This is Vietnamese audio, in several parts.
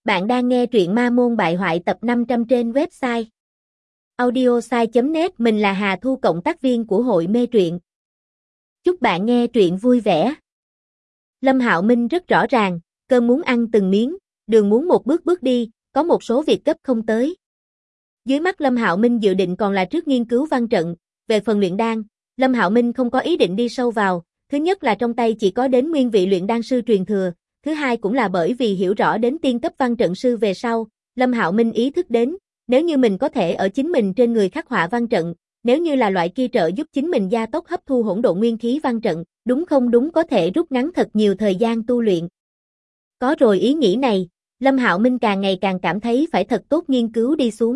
Bạn đang nghe truyện Ma Môn Bại Hoại tập 500 trên website audiosai.net. Mình là Hà Thu, cộng tác viên của hội mê truyện. Chúc bạn nghe truyện vui vẻ. Lâm Hạo Minh rất rõ ràng, cơm muốn ăn từng miếng, đường muốn một bước bước đi, có một số việc gấp không tới. Dưới mắt Lâm Hạo Minh dự định còn là trước nghiên cứu văn trận, về phần luyện đan, Lâm Hạo Minh không có ý định đi sâu vào, thứ nhất là trong tay chỉ có đến nguyên vị luyện đan sư truyền thừa. Thứ hai cũng là bởi vì hiểu rõ đến tiên cấp văn trận sư về sau, Lâm Hạo Minh ý thức đến, nếu như mình có thể ở chính mình trên người khắc họa văn trận, nếu như là loại kia trợ giúp chính mình gia tốc hấp thu hỗn độn nguyên khí văn trận, đúng không đúng có thể rút ngắn thật nhiều thời gian tu luyện. Có rồi ý nghĩ này, Lâm Hạo Minh càng ngày càng cảm thấy phải thật tốt nghiên cứu đi xuống.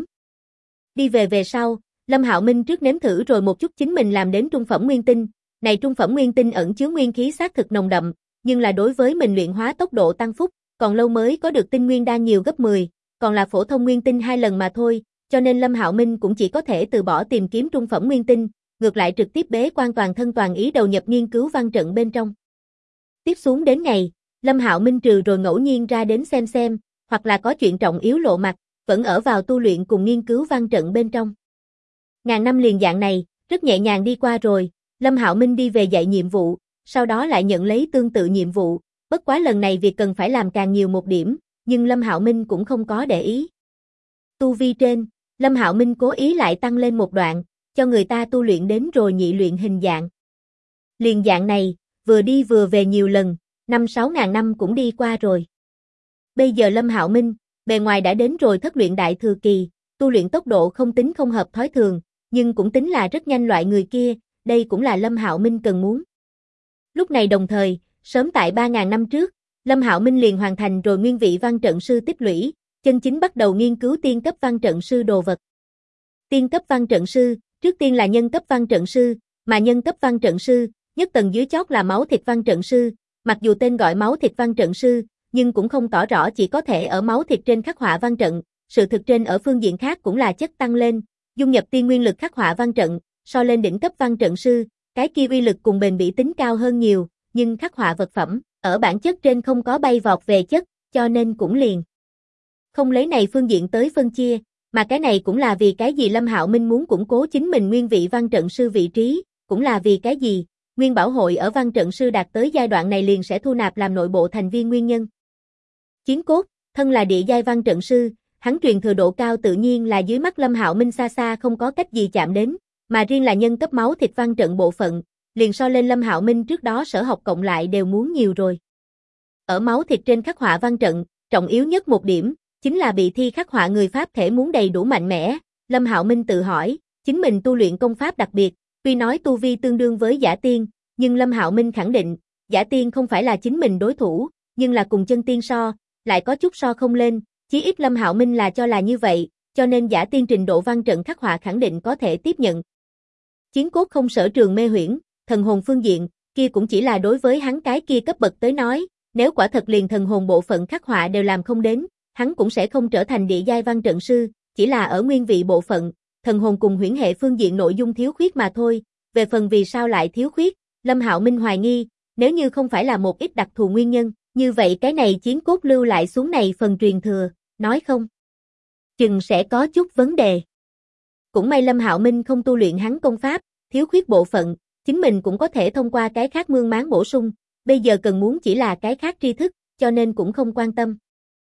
Đi về sau, Lâm Hạo Minh trước nếm thử rồi một chút chính mình làm đến trung phẩm nguyên tinh, này trung phẩm nguyên tinh ẩn chứa nguyên khí xác thực nồng đậm, nhưng là đối với mình luyện hóa tốc độ tăng phúc, còn lâu mới có được tinh nguyên đan nhiều gấp 10, còn là phổ thông nguyên tinh 2 lần mà thôi, cho nên Lâm Hạo Minh cũng chỉ có thể từ bỏ tìm kiếm trung phẩm nguyên tinh, ngược lại trực tiếp bế quan toàn thân toàn ý đầu nhập nghiên cứu văn trận bên trong. Tiếp xuống đến ngày, Lâm Hạo Minh trừ rồi ngẫu nhiên ra đến xem, hoặc là có chuyện trọng yếu lộ mặt, vẫn ở vào tu luyện cùng nghiên cứu văn trận bên trong. Ngàn năm liền dạng này, rất nhẹ nhàng đi qua rồi, Lâm Hạo Minh đi về dạy nhiệm vụ, sau đó lại nhận lấy tương tự nhiệm vụ, bất quá lần này việc cần phải làm càng nhiều một điểm, nhưng Lâm Hạo Minh cũng không có để ý. Tu vi trên, Lâm Hạo Minh cố ý lại tăng lên một đoạn, cho người ta tu luyện đến rồi nhị luyện hình dạng. Liền dạng này, vừa đi vừa về nhiều lần, 5-6 ngàn năm cũng đi qua rồi. Bây giờ Lâm Hạo Minh, bề ngoài đã đến rồi thất luyện đại thừa kỳ, tu luyện tốc độ không tính không hợp thói thường, nhưng cũng tính là rất nhanh loại người kia, đây cũng là Lâm Hạo Minh cần muốn. Lúc này đồng thời, sớm tại 3.000 năm trước, Lâm Hạo Minh liền hoàn thành rồi nguyên vị văn trận sư tích lũy, chân chính bắt đầu nghiên cứu tiên cấp văn trận sư đồ vật. Tiên cấp văn trận sư, trước tiên là nhân cấp văn trận sư, mà nhân cấp văn trận sư, nhất tầng dưới chót là máu thịt văn trận sư, mặc dù tên gọi máu thịt văn trận sư, nhưng cũng không tỏ rõ chỉ có thể ở máu thịt trên khắc họa văn trận, sự thực trên ở phương diện khác cũng là chất tăng lên, dung nhập tiên nguyên lực khắc họa văn trận, so lên đỉnh cấp văn trận sư, cái kia uy lực cùng bền bỉ tính cao hơn nhiều, nhưng khắc họa vật phẩm, ở bản chất trên không có bay vọt về chất, cho nên cũng liền không lấy này phương diện tới phân chia, mà cái này cũng là vì cái gì Lâm Hạo Minh muốn củng cố chính mình nguyên vị văn trận sư vị trí, cũng là vì cái gì, Nguyên Bảo hội ở văn trận sư đạt tới giai đoạn này liền sẽ thu nạp làm nội bộ thành viên nguyên nhân. Chiến cốt, thân là địa giai văn trận sư, hắn truyền thừa độ cao tự nhiên là dưới mắt Lâm Hạo Minh xa xa không có cách gì chạm đến, mà riêng là nhân cấp máu thịt văn trận bộ phận, liền so lên Lâm Hạo Minh trước đó sở học cộng lại đều muốn nhiều rồi. Ở máu thịt trên khắc họa văn trận, trọng yếu nhất một điểm, chính là bị thi khắc họa người pháp thể muốn đầy đủ mạnh mẽ. Lâm Hạo Minh tự hỏi, chính mình tu luyện công pháp đặc biệt, tuy nói tu vi tương đương với giả tiên, nhưng Lâm Hạo Minh khẳng định, giả tiên không phải là chính mình đối thủ, nhưng là cùng chân tiên so, lại có chút so không lên, chí ít Lâm Hạo Minh là cho là như vậy, cho nên giả tiên trình độ văn trận khắc họa khẳng định có thể tiếp nhận. Chiến cốt không sở trường mê huyễn, thần hồn phương diện, kia cũng chỉ là đối với hắn cái kia cấp bậc tới nói, nếu quả thật liền thần hồn bộ phận khắc họa đều làm không đến, hắn cũng sẽ không trở thành địa giai văn trận sư, chỉ là ở nguyên vị bộ phận, thần hồn cùng huyễn hệ phương diện nội dung thiếu khuyết mà thôi, về phần vì sao lại thiếu khuyết, Lâm Hạo Minh hoài nghi, nếu như không phải là một ít đặc thù nguyên nhân, như vậy cái này chiến cốt lưu lại xuống này phần truyền thừa, nói không chừng sẽ có chút vấn đề. Cũng may Lâm Hạo Minh không tu luyện hắn công pháp, thiếu khuyết bộ phận, chính mình cũng có thể thông qua cái khác mương máng bổ sung, bây giờ cần muốn chỉ là cái khác tri thức, cho nên cũng không quan tâm.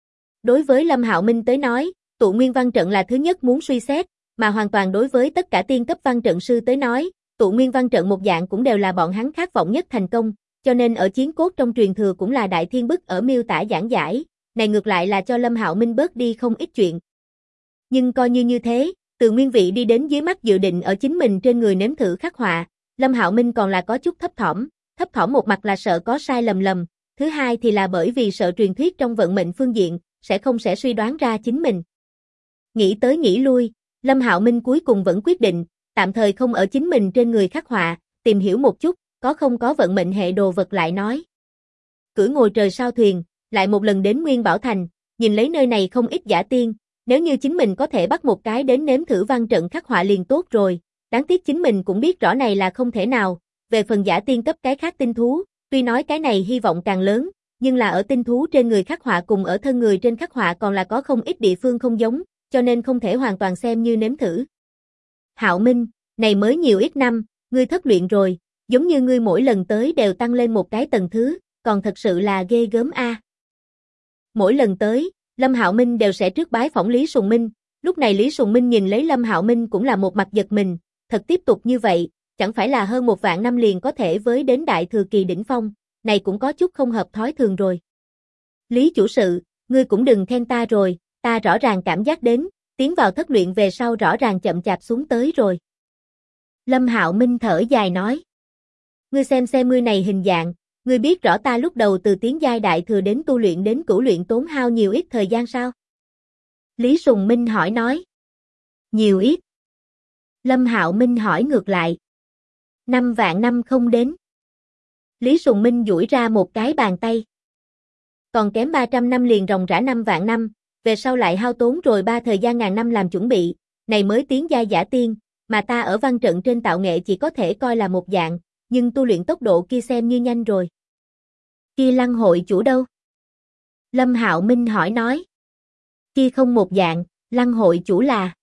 Đối với Lâm Hạo Minh tới nói, tụ nguyên văn trận là thứ nhất muốn suy xét, mà hoàn toàn đối với tất cả tiên cấp văn trận sư tới nói, tụ nguyên văn trận một dạng cũng đều là bọn hắn khát vọng nhất thành công, cho nên ở chiến cốt trong truyền thừa cũng là đại thiên bức ở miêu tả giảng giải, này ngược lại là cho Lâm Hạo Minh bớt đi không ít chuyện. Nhưng coi như thế, từ nguyên vị đi đến dưới mắt dự định ở chính mình trên người nếm thử khắc họa, Lâm Hạo Minh còn là có chút thấp thỏm một mặt là sợ có sai lầm, thứ hai thì là bởi vì sợ truyền thuyết trong vận mệnh phương diện, sẽ suy đoán ra chính mình. Nghĩ tới nghĩ lui, Lâm Hạo Minh cuối cùng vẫn quyết định, tạm thời không ở chính mình trên người khắc họa, tìm hiểu một chút, có không có vận mệnh hệ đồ vật lại nói. Cưỡi ngồi trời sao thuyền, lại một lần đến Nguyên Bảo Thành, nhìn lấy nơi này không ít giả tiên, nếu như chính mình có thể bắt một cái đến nếm thử văn trận khắc họa liền tốt rồi, đáng tiếc chính mình cũng biết rõ này là không thể nào, về phần giả tiên cấp cái khác tinh thú, tuy nói cái này hy vọng càng lớn, nhưng là ở tinh thú trên người khắc họa cùng ở thân người trên khắc họa còn là có không ít địa phương không giống, cho nên không thể hoàn toàn xem như nếm thử. Hạo Minh, này mới nhiều ít năm, ngươi thất luyện rồi, giống như ngươi mỗi lần tới đều tăng lên một cái tầng thứ, còn thật sự là ghê gớm a. Mỗi lần tới, Lâm Hạo Minh đều sẽ trước bái phỏng Lý Sùng Minh, lúc này Lý Sùng Minh nhìn lấy Lâm Hạo Minh cũng là một mặt giật mình, thật tiếp tục như vậy, chẳng phải là hơn 1 vạn năm liền có thể với đến đại thừa kỳ đỉnh phong, này cũng có chút không hợp thói thường rồi. Lý chủ sự, ngươi cũng đừng khen ta rồi, ta rõ ràng cảm giác đến, tiến vào thất luyện về sau rõ ràng chậm chạp xuống tới rồi. Lâm Hạo Minh thở dài nói. Ngươi xem ngươi này hình dạng, ngươi biết rõ ta lúc đầu từ tiến giai đại thừa đến tu luyện đến cửu luyện tốn hao nhiều ít thời gian sao? Lý Sùng Minh hỏi nói. Nhiều ít. Lâm Hạo Minh hỏi ngược lại. 5 vạn năm không đến. Lý Sùng Minh duỗi ra một cái bàn tay. Còn kém 300 năm liền ròng rã 5 vạn năm, về sau lại hao tốn rồi 3 thời gian ngàn năm làm chuẩn bị, này mới tiến giai giả tiên, mà ta ở văn trận trên tạo nghệ chỉ có thể coi là một dạng, nhưng tu luyện tốc độ kia xem như nhanh rồi. Kia Lăng hội chủ đâu? Lâm Hạo Minh hỏi nói. Kia không một dạng, Lăng hội chủ là.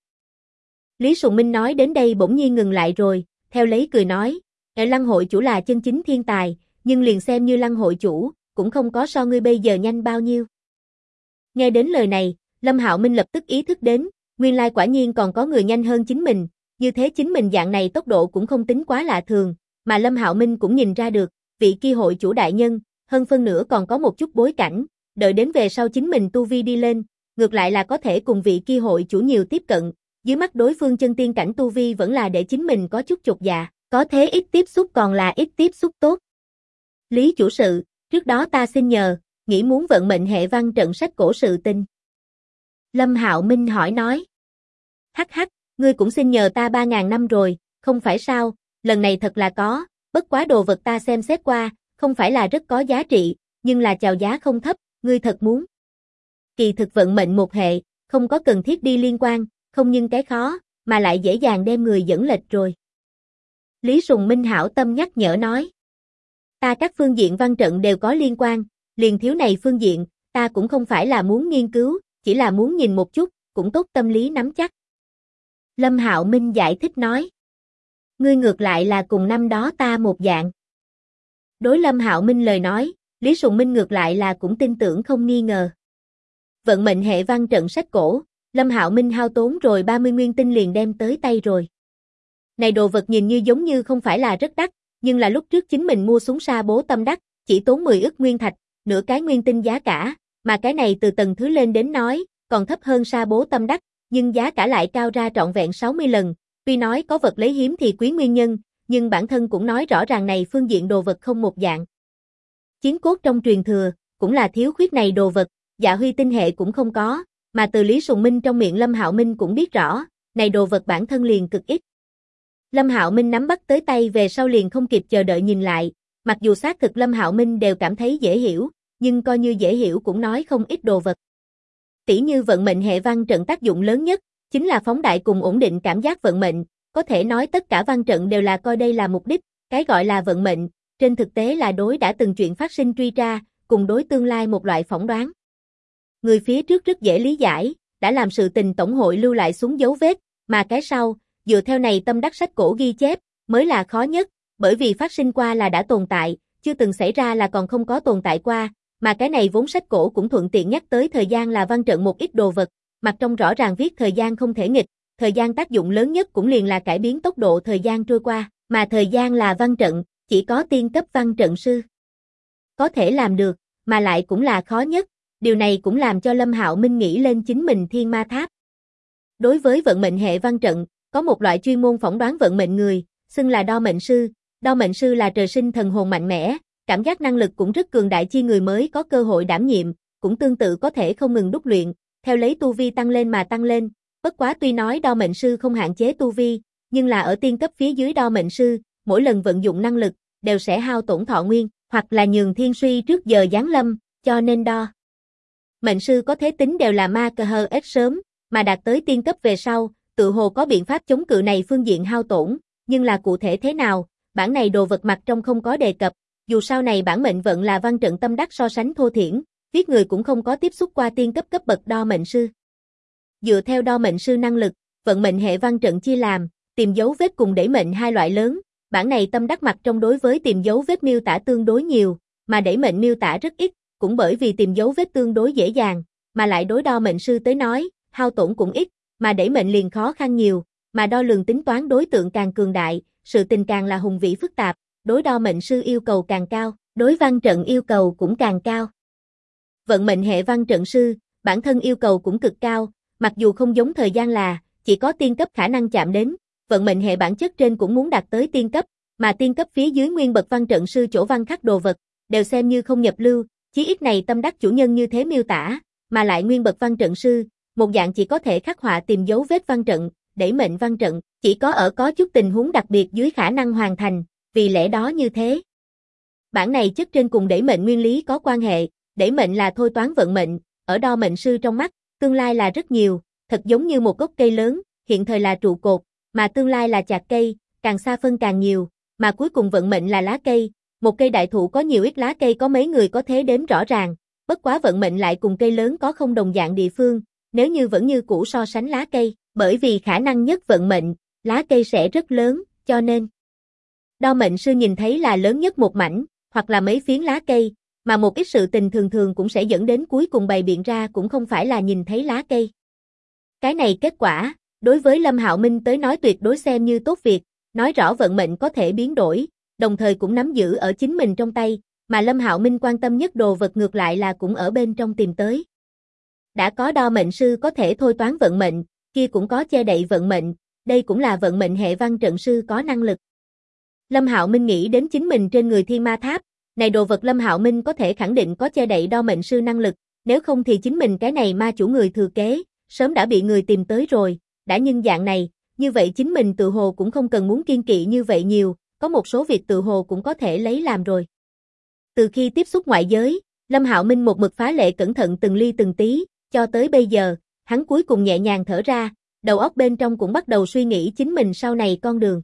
Lý Sùng Minh nói đến đây bỗng nhiên ngừng lại rồi, theo lấy cười nói, Lăng hội chủ là chân chính thiên tài, nhưng liền xem như Lăng hội chủ, cũng không có so ngươi bây giờ nhanh bao nhiêu. Nghe đến lời này, Lâm Hạo Minh lập tức ý thức đến, nguyên lai quả nhiên còn có người nhanh hơn chính mình, như thế chính mình dạng này tốc độ cũng không tính quá lạ thường, mà Lâm Hạo Minh cũng nhìn ra được, vị kia hội chủ đại nhân, hơn phân nửa còn có một chút bối cảnh, đợi đến về sau chính mình tu vi đi lên, ngược lại là có thể cùng vị kia hội chủ nhiều tiếp cận, dưới mắt đối phương chân tiên cảnh tu vi vẫn là để chính mình có chút chột dạ, có thế ít tiếp xúc còn là ít tiếp xúc tốt. Lý chủ sự, trước đó ta xin nhờ, nghĩ muốn vận mệnh hệ văn trận sách cổ sự tình. Lâm Hạo Minh hỏi nói. Hắc hắc, ngươi cũng xin nhờ ta 3.000 năm rồi, không phải sao, lần này thật là có, bất quá đồ vật ta xem xét qua, không phải là rất có giá trị, nhưng là chào giá không thấp, ngươi thật muốn. Kỳ thực vận mệnh một hệ, không có cần thiết đi liên quan, không nhưng cái khó, mà lại dễ dàng đem người dẫn lệch rồi. Lý Sùng Minh hảo tâm nhắc nhở nói. Ta các phương diện văn trận đều có liên quan, liền thiếu này phương diện, ta cũng không phải là muốn nghiên cứu, chỉ là muốn nhìn một chút, cũng tốt tâm lý nắm chắc. Lâm Hạo Minh giải thích nói. Ngươi ngược lại là cùng năm đó ta một dạng. Đối Lâm Hạo Minh lời nói, Lý Sùng Minh ngược lại là cũng tin tưởng không nghi ngờ. Vận mệnh hệ văn trận sách cổ, Lâm Hạo Minh hao tốn rồi 30 nguyên tinh liền đem tới tay rồi. Này đồ vật nhìn như giống như không phải là rất đắt, nhưng là lúc trước chính mình mua súng sa bố tâm đắc, chỉ tốn 10 ức nguyên thạch, nửa cái nguyên tinh giá cả, mà cái này từ tầng thứ lên đến nói, còn thấp hơn sa bố tâm đắc, nhưng giá cả lại cao ra trọn vẹn 60 lần, tuy nói có vật lấy hiếm thì quý nguyên nhân, nhưng bản thân cũng nói rõ ràng này phương diện đồ vật không một dạng. Chiến cốt trong truyền thừa, cũng là thiếu khuyết này đồ vật, Dạ Huy tinh hệ cũng không có, mà từ Lý Sùng Minh trong miệng Lâm Hạo Minh cũng biết rõ, này đồ vật bản thân liền cực ít. Lâm Hạo Minh nắm bắt tới tay về sau liền không kịp chờ đợi nhìn lại, mặc dù xác thực Lâm Hạo Minh đều cảm thấy dễ hiểu, nhưng coi như dễ hiểu cũng nói không ít đồ vật. Tỉ như vận mệnh hệ văn trận tác dụng lớn nhất, chính là phóng đại cùng ổn định cảm giác vận mệnh, có thể nói tất cả văn trận đều là coi đây là mục đích, cái gọi là vận mệnh, trên thực tế là đối đã từng chuyện phát sinh truy tra, cùng đối tương lai một loại phỏng đoán. Người phía trước rất dễ lý giải, đã làm sự tình tổng hội lưu lại xuống dấu vết, mà cái sau, dựa theo này tâm đắc sách cổ ghi chép, mới là khó nhất, bởi vì phát sinh qua là đã tồn tại, chưa từng xảy ra là còn không có tồn tại qua, mà cái này vốn sách cổ cũng thuận tiện nhắc tới thời gian là văn trận một ít đồ vật, mặt trong rõ ràng viết thời gian không thể nghịch, thời gian tác dụng lớn nhất cũng liền là cải biến tốc độ thời gian trôi qua, mà thời gian là văn trận, chỉ có tiên cấp văn trận sư có thể làm được, mà lại cũng là khó nhất, điều này cũng làm cho Lâm Hạo Minh nghĩ lên chính mình thiên ma tháp. Đối với vận mệnh hệ văn trận, có một loại chuyên môn phỏng đoán vận mệnh người, xưng là đo mệnh sư là trời sinh thần hồn mạnh mẽ, cảm giác năng lực cũng rất cường đại chi người mới có cơ hội đảm nhiệm, cũng tương tự có thể không ngừng đúc luyện, theo lấy tu vi tăng lên mà tăng lên, bất quá tuy nói đo mệnh sư không hạn chế tu vi, nhưng là ở tiên cấp phía dưới đo mệnh sư, mỗi lần vận dụng năng lực, đều sẽ hao tổn thọ nguyên, hoặc là nhường thiên suy trước giờ giáng lâm, cho nên đo mệnh sư có thế tính đều là ma cơ hơ ít sớm, mà đạt tới tiên cấp về sau, tự hồ có biện pháp chống cự này phương diện hao tổn, nhưng là cụ thể thế nào, bản này đồ vật mặt trong không có đề cập, Dù sau này bản mệnh vận là văn trận tâm đắc so sánh thô thiển, viết người cũng không có tiếp xúc qua tiên cấp cấp bậc đo mệnh sư. Dựa theo đo mệnh sư năng lực, vận mệnh hệ văn trận chia làm, tìm dấu vết cùng đẩy mệnh hai loại lớn, bản này tâm đắc mặt trong đối với tìm dấu vết miêu tả tương đối nhiều, mà đẩy mệnh miêu tả rất ít, cũng bởi vì tìm dấu vết tương đối dễ dàng, mà lại đối đo mệnh sư tới nói, hao tổn cũng ít, mà đẩy mệnh liền khó khăn nhiều, mà đo lường tính toán đối tượng càng cường đại, sự tình càng là hùng vĩ phức tạp, đối đo mệnh sư yêu cầu càng cao, đối văn trận yêu cầu cũng càng cao. Vận mệnh hệ văn trận sư, bản thân yêu cầu cũng cực cao, mặc dù không giống thời gian là, chỉ có tiên cấp khả năng chạm đến, vận mệnh hệ bản chất trên cũng muốn đạt tới tiên cấp, mà tiên cấp phía dưới nguyên bậc văn trận sư chỗ văn khắc đồ vật, đều xem như không nhập lưu, chí ít này tâm đắc chủ nhân như thế miêu tả, mà lại nguyên bậc văn trận sư, một dạng chỉ có thể khắc họa tìm dấu vết văn trận, đẩy mệnh văn trận, chỉ có ở có chút tình huống đặc biệt dưới khả năng hoàn thành, vì lẽ đó như thế. Bản này chất trên cùng đẩy mệnh nguyên lý có quan hệ, đẩy mệnh là thôi toán vận mệnh, ở đo mệnh sư trong mắt, tương lai là rất nhiều, thật giống như một gốc cây lớn, hiện thời là trụ cột, mà tương lai là chạc cây, càng xa phân càng nhiều, mà cuối cùng vận mệnh là lá cây, một cây đại thụ có nhiều ít lá cây có mấy người có thể đếm rõ ràng, bất quá vận mệnh lại cùng cây lớn có không đồng dạng địa phương, nếu như vẫn như cũ so sánh lá cây, bởi vì khả năng nhất vận mệnh, lá cây sẽ rất lớn, cho nên đo mệnh sư nhìn thấy là lớn nhất một mảnh, hoặc là mấy phiến lá cây, mà một ít sự tình thường thường cũng sẽ dẫn đến cuối cùng bày biện ra cũng không phải là nhìn thấy lá cây. Cái này kết quả, đối với Lâm Hạo Minh tới nói tuyệt đối xem như tốt việc, nói rõ vận mệnh có thể biến đổi, đồng thời cũng nắm giữ ở chính mình trong tay, mà Lâm Hạo Minh quan tâm nhất đồ vật ngược lại là cũng ở bên trong tìm tới. Đã có đo mệnh sư có thể thôi toán vận mệnh, kia cũng có che đậy vận mệnh, đây cũng là vận mệnh hệ văn trận sư có năng lực. Lâm Hạo Minh nghĩ đến chính mình trên người thiên ma tháp, này đồ vật Lâm Hạo Minh có thể khẳng định có che đậy đo mệnh sư năng lực, nếu không thì chính mình cái này ma chủ người thừa kế, sớm đã bị người tìm tới rồi, đã nhưng dạng này, như vậy chính mình tự hồ cũng không cần muốn kiên kỵ như vậy nhiều, có một số việc tự hồ cũng có thể lấy làm rồi. Từ khi tiếp xúc ngoại giới, Lâm Hạo Minh một mực phá lệ cẩn thận từng ly từng tí, cho tới bây giờ, hắn cuối cùng nhẹ nhàng thở ra, đầu óc bên trong cũng bắt đầu suy nghĩ chính mình sau này con đường.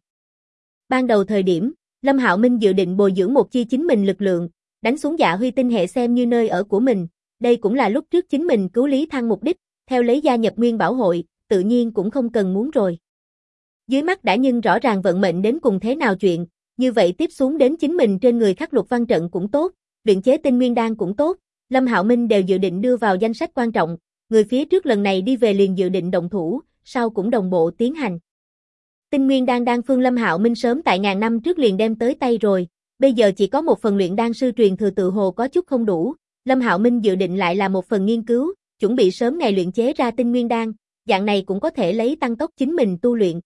Ban đầu thời điểm, Lâm Hạo Minh dự định bồi dưỡng một chi chính mình lực lượng, đánh xuống Dạ Huy tinh hệ xem như nơi ở của mình, đây cũng là lúc trước chính mình cứu Lý Thăng mục đích, theo lấy gia nhập Nguyên Bảo hội, tự nhiên cũng không cần muốn rồi. Dưới mắt đã nhưng rõ ràng vận mệnh đến cùng thế nào chuyện, như vậy tiếp xuống đến chính mình trên người khắc luật văn trận cũng tốt, luyện chế tinh nguyên đan cũng tốt, Lâm Hạo Minh đều dự định đưa vào danh sách quan trọng, người phía trước lần này đi về liền dự định động thủ, sau cũng đồng bộ tiến hành. Tinh nguyên đan đan phương Lâm Hạo Minh sớm tại ngàn năm trước liền đem tới tay rồi, bây giờ chỉ có một phần luyện đan sư truyền thừa tự hồ có chút không đủ, Lâm Hạo Minh dự định lại là một phần nghiên cứu, chuẩn bị sớm ngày luyện chế ra tinh nguyên đan, dạng này cũng có thể lấy tăng tốc chính mình tu luyện.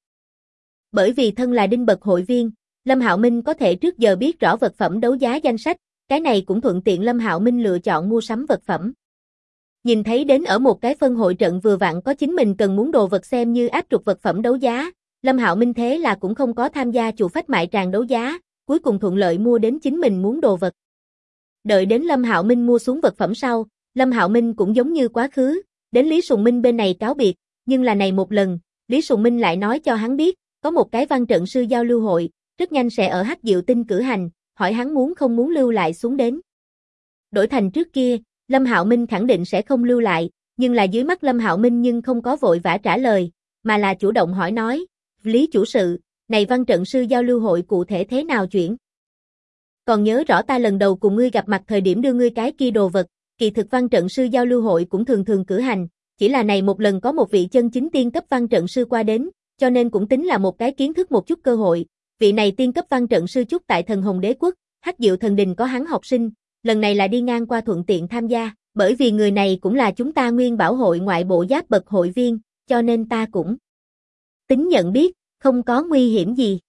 Bởi vì thân là đinh bậc hội viên, Lâm Hạo Minh có thể trước giờ biết rõ vật phẩm đấu giá danh sách, cái này cũng thuận tiện Lâm Hạo Minh lựa chọn mua sắm vật phẩm. Nhìn thấy đến ở một cái phân hội trận vừa vặn có chính mình cần muốn đồ vật xem như áp trục vật phẩm đấu giá, Lâm Hạo Minh thế là cũng không có tham gia chủ phách mại tràng đấu giá, cuối cùng thuận lợi mua đến chính mình muốn đồ vật. Đợi đến Lâm Hạo Minh mua xuống vật phẩm sau, Lâm Hạo Minh cũng giống như quá khứ, đến Lý Sùng Minh bên này cáo biệt, nhưng là này một lần, Lý Sùng Minh lại nói cho hắn biết, có một cái văn trận sư giao lưu hội, rất nhanh sẽ ở Hắc Diệu Tinh cử hành, hỏi hắn muốn không muốn lưu lại xuống đến. Đổi thành trước kia, Lâm Hạo Minh khẳng định sẽ không lưu lại, nhưng là dưới mắt Lâm Hạo Minh nhưng không có vội vã trả lời, mà là chủ động hỏi nói, Lý chủ sự, này văn trận sư giao lưu hội cụ thể thế nào chuyển? Còn nhớ rõ ta lần đầu cùng ngươi gặp mặt thời điểm đưa ngươi cái kia đồ vật, kỳ thực văn trận sư giao lưu hội cũng thường thường cử hành, chỉ là này một lần có một vị chân chính tiên cấp văn trận sư qua đến, cho nên cũng tính là một cái kiến thức một chút cơ hội. Vị này tiên cấp văn trận sư chút tại Thần Hồn Đế Quốc, Hắc Diệu Thần Đình có hắn học sinh, lần này là đi ngang qua thuận tiện tham gia, bởi vì người này cũng là chúng ta Nguyên Bảo hội ngoại bộ giáp bậc hội viên, cho nên ta cũng tính nhận biết, không có nguy hiểm gì.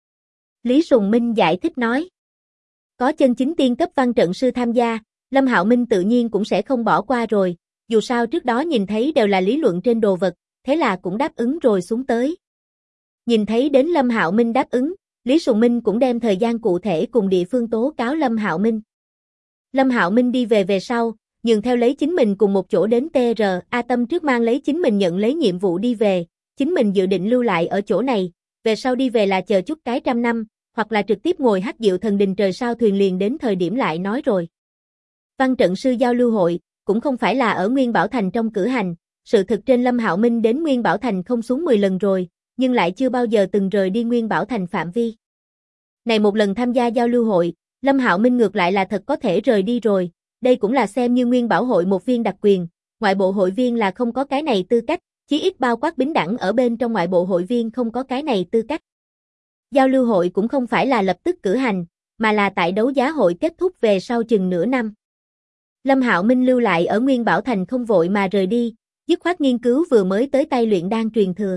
Lý Sùng Minh giải thích nói. Có chân chính tiên cấp văn trận sư tham gia, Lâm Hạo Minh tự nhiên cũng sẽ không bỏ qua rồi, dù sao trước đó nhìn thấy đều là lý luận trên đồ vật, thế là cũng đáp ứng rồi xuống tới. Nhìn thấy đến Lâm Hạo Minh đáp ứng, Lý Sùng Minh cũng đem thời gian cụ thể cùng địa phương tố cáo Lâm Hạo Minh. Lâm Hạo Minh đi về sau, nhường theo lấy chính mình cùng một chỗ đến TR, Tâm trước mang lấy chính mình nhận lấy nhiệm vụ đi về, chính mình dự định lưu lại ở chỗ này, về sau đi về là chờ chút cái trăm năm, hoặc là trực tiếp ngồi Hắc Diệu Thần Đình trời sao thuyền liền đến thời điểm lại nói rồi. Văn trận sư giao lưu hội, cũng không phải là ở Nguyên Bảo Thành trong cử hành, sự thực trên Lâm Hạo Minh đến Nguyên Bảo Thành không xuống 10 lần rồi, nhưng lại chưa bao giờ từng rời đi Nguyên Bảo Thành phạm vi. Này một lần tham gia giao lưu hội, Lâm Hạo Minh ngược lại là thật có thể rời đi rồi, đây cũng là xem như Nguyên Bảo hội một viên đặc quyền, ngoại bộ hội viên là không có cái này tư cách, chí ít bao quát bính đẳng ở bên trong ngoại bộ hội viên không có cái này tư cách. Giao lưu hội cũng không phải là lập tức cử hành, mà là tại đấu giá hội kết thúc về sau chừng nửa năm. Lâm Hạo Minh lưu lại ở Nguyên Bảo Thành không vội mà rời đi, dứt khoát nghiên cứu vừa mới tới tay luyện đan truyền thừa.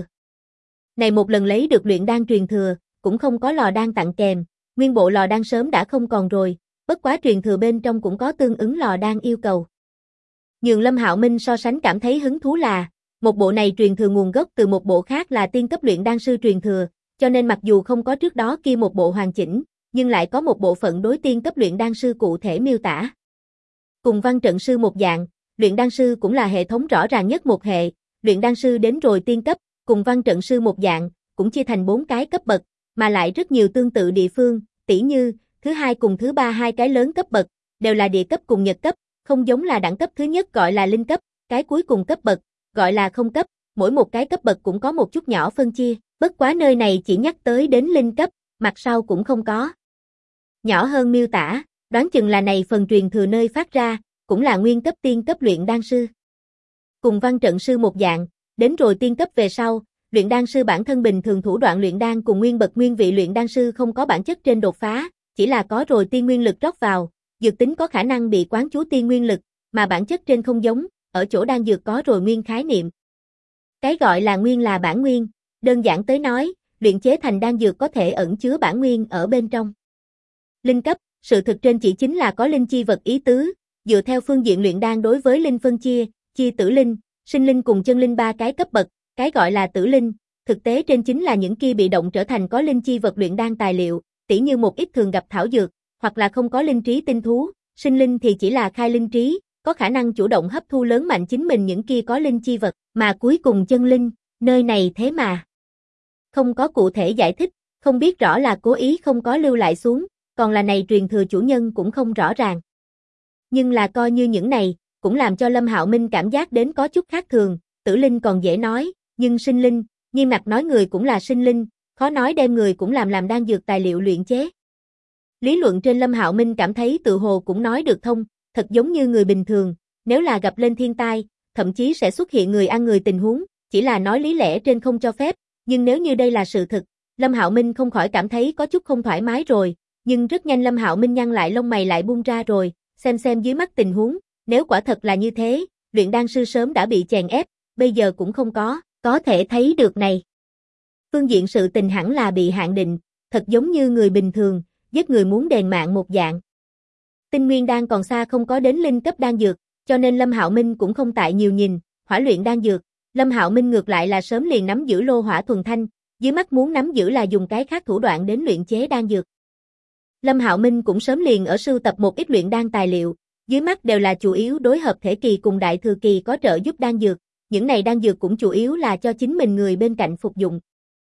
Này một lần lấy được luyện đan truyền thừa, cũng không có lò đan tặng kèm, nguyên bộ lò đan sớm đã không còn rồi, bất quá truyền thừa bên trong cũng có tương ứng lò đan yêu cầu. Nhường Lâm Hạo Minh so sánh cảm thấy hứng thú là, một bộ này truyền thừa nguồn gốc từ một bộ khác là tiên cấp luyện đan sư truyền thừa, cho nên mặc dù không có trước đó kia một bộ hoàn chỉnh, nhưng lại có một bộ phận đối tiên cấp luyện đan sư cụ thể miêu tả. Cùng văn trận sư một dạng, luyện đan sư cũng là hệ thống rõ ràng nhất một hệ, luyện đan sư đến rồi tiên cấp, cùng văn trận sư một dạng, cũng chia thành 4 cái cấp bậc, mà lại rất nhiều tương tự địa phương, tỉ như, thứ hai cùng thứ ba hai cái lớn cấp bậc, đều là địa cấp cùng nhật cấp, không giống là đẳng cấp thứ nhất gọi là linh cấp, cái cuối cùng cấp bậc, gọi là không cấp, mỗi một cái cấp bậc cũng có một chút nhỏ phân chia, bất quá nơi này chỉ nhắc tới đến linh cấp, mặt sau cũng không có. Nhỏ hơn miêu tả, đoán chừng là này phần truyền thừa nơi phát ra, cũng là nguyên cấp tiên cấp luyện đan sư. Cùng văn trận sư một dạng, đến rồi tiên cấp về sau, luyện đan sư bản thân bình thường thủ đoạn luyện đan cùng nguyên bậc nguyên vị luyện đan sư không có bản chất trên đột phá, chỉ là có rồi tiên nguyên lực rót vào, dược tính có khả năng bị quán chú tiên nguyên lực, mà bản chất trên không giống, ở chỗ đan dược có rồi nguyên khái niệm. Cái gọi là nguyên là bản nguyên, đơn giản tới nói, luyện chế thành đan dược có thể ẩn chứa bản nguyên ở bên trong. Linh cấp, sự thực trên chỉ chính là có linh chi vật ý tứ, dựa theo phương diện luyện đan đối với linh phân chia tử linh, sinh linh cùng chân linh 3 cái cấp bậc, cái gọi là tử linh, thực tế trên chính là những kia bị động trở thành có linh chi vật luyện đan tài liệu, tỉ như một ít thường gặp thảo dược, hoặc là không có linh trí tinh thú, sinh linh thì chỉ là khai linh trí, có khả năng chủ động hấp thu lớn mạnh chính mình những kia có linh chi vật, mà cuối cùng chân linh, nơi này thế mà không có cụ thể giải thích, không biết rõ là cố ý không có lưu lại xuống, còn là này truyền thừa chủ nhân cũng không rõ ràng. Nhưng là coi như những này, cũng làm cho Lâm Hạo Minh cảm giác đến có chút khác thường, tử linh còn dễ nói, nhưng sinh linh, nghiêm ngặt nói người cũng là sinh linh, khó nói đem người cũng làm đan dược tài liệu luyện chế. Lý luận trên Lâm Hạo Minh cảm thấy tự hồ cũng nói được thông, thật giống như người bình thường, nếu là gặp lên thiên tai, thậm chí sẽ xuất hiện người ăn người tình huống, chỉ là nói lý lẽ trên không cho phép, nhưng nếu như đây là sự thực, Lâm Hạo Minh không khỏi cảm thấy có chút không thoải mái rồi, nhưng rất nhanh Lâm Hạo Minh nhăn lại lông mày lại buông ra rồi, xem dưới mắt tình huống, nếu quả thật là như thế, luyện đan sư sớm đã bị chèn ép, bây giờ cũng không có thể thấy được này. Phương diện sự tình hẳn là bị hạn định, thật giống như người bình thường, giết người muốn đền mạng một dạng. Tinh nguyên đan còn xa không có đến linh cấp đan dược, cho nên Lâm Hạo Minh cũng không tại nhiều nhìn, hỏa luyện đan dược, Lâm Hạo Minh ngược lại là sớm liền nắm giữ lô hỏa thuần thanh, dưới mắt muốn nắm giữ là dùng cái khác thủ đoạn đến luyện chế đan dược. Lâm Hạo Minh cũng sớm liền ở sưu tập một ít luyện đan tài liệu, dưới mắt đều là chủ yếu đối hợp thể kỳ cùng đại thừa kỳ có trợ giúp đan dược, những này đan dược cũng chủ yếu là cho chính mình người bên cạnh phục dụng.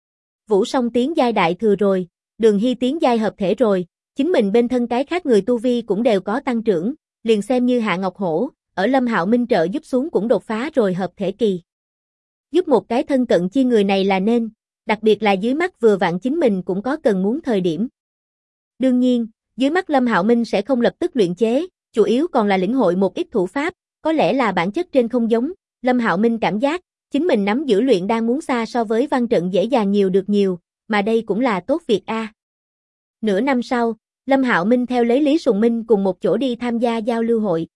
Vũ Song tiến giai đại thừa rồi, Đường Hy tiến giai hợp thể rồi, chính mình bên thân cái khác người tu vi cũng đều có tăng trưởng, liền xem như Hạ Ngọc Hổ, ở Lâm Hạo Minh trợ giúp xuống cũng đột phá rồi hợp thể kỳ. Giúp một cái thân cận chi người này là nên, đặc biệt là dưới mắt vừa vặn chính mình cũng có cần muốn thời điểm. Đương nhiên, dưới mắt Lâm Hạo Minh sẽ không lập tức luyện chế, chủ yếu còn là lĩnh hội một ít thủ pháp, có lẽ là bản chất trên không giống, Lâm Hạo Minh cảm giác, chính mình nắm giữ luyện đan muốn xa so với văn trận dễ dàng nhiều được nhiều, mà đây cũng là tốt việc a. Nửa năm sau, Lâm Hạo Minh theo lấy Lý Sùng Minh cùng một chỗ đi tham gia giao lưu hội.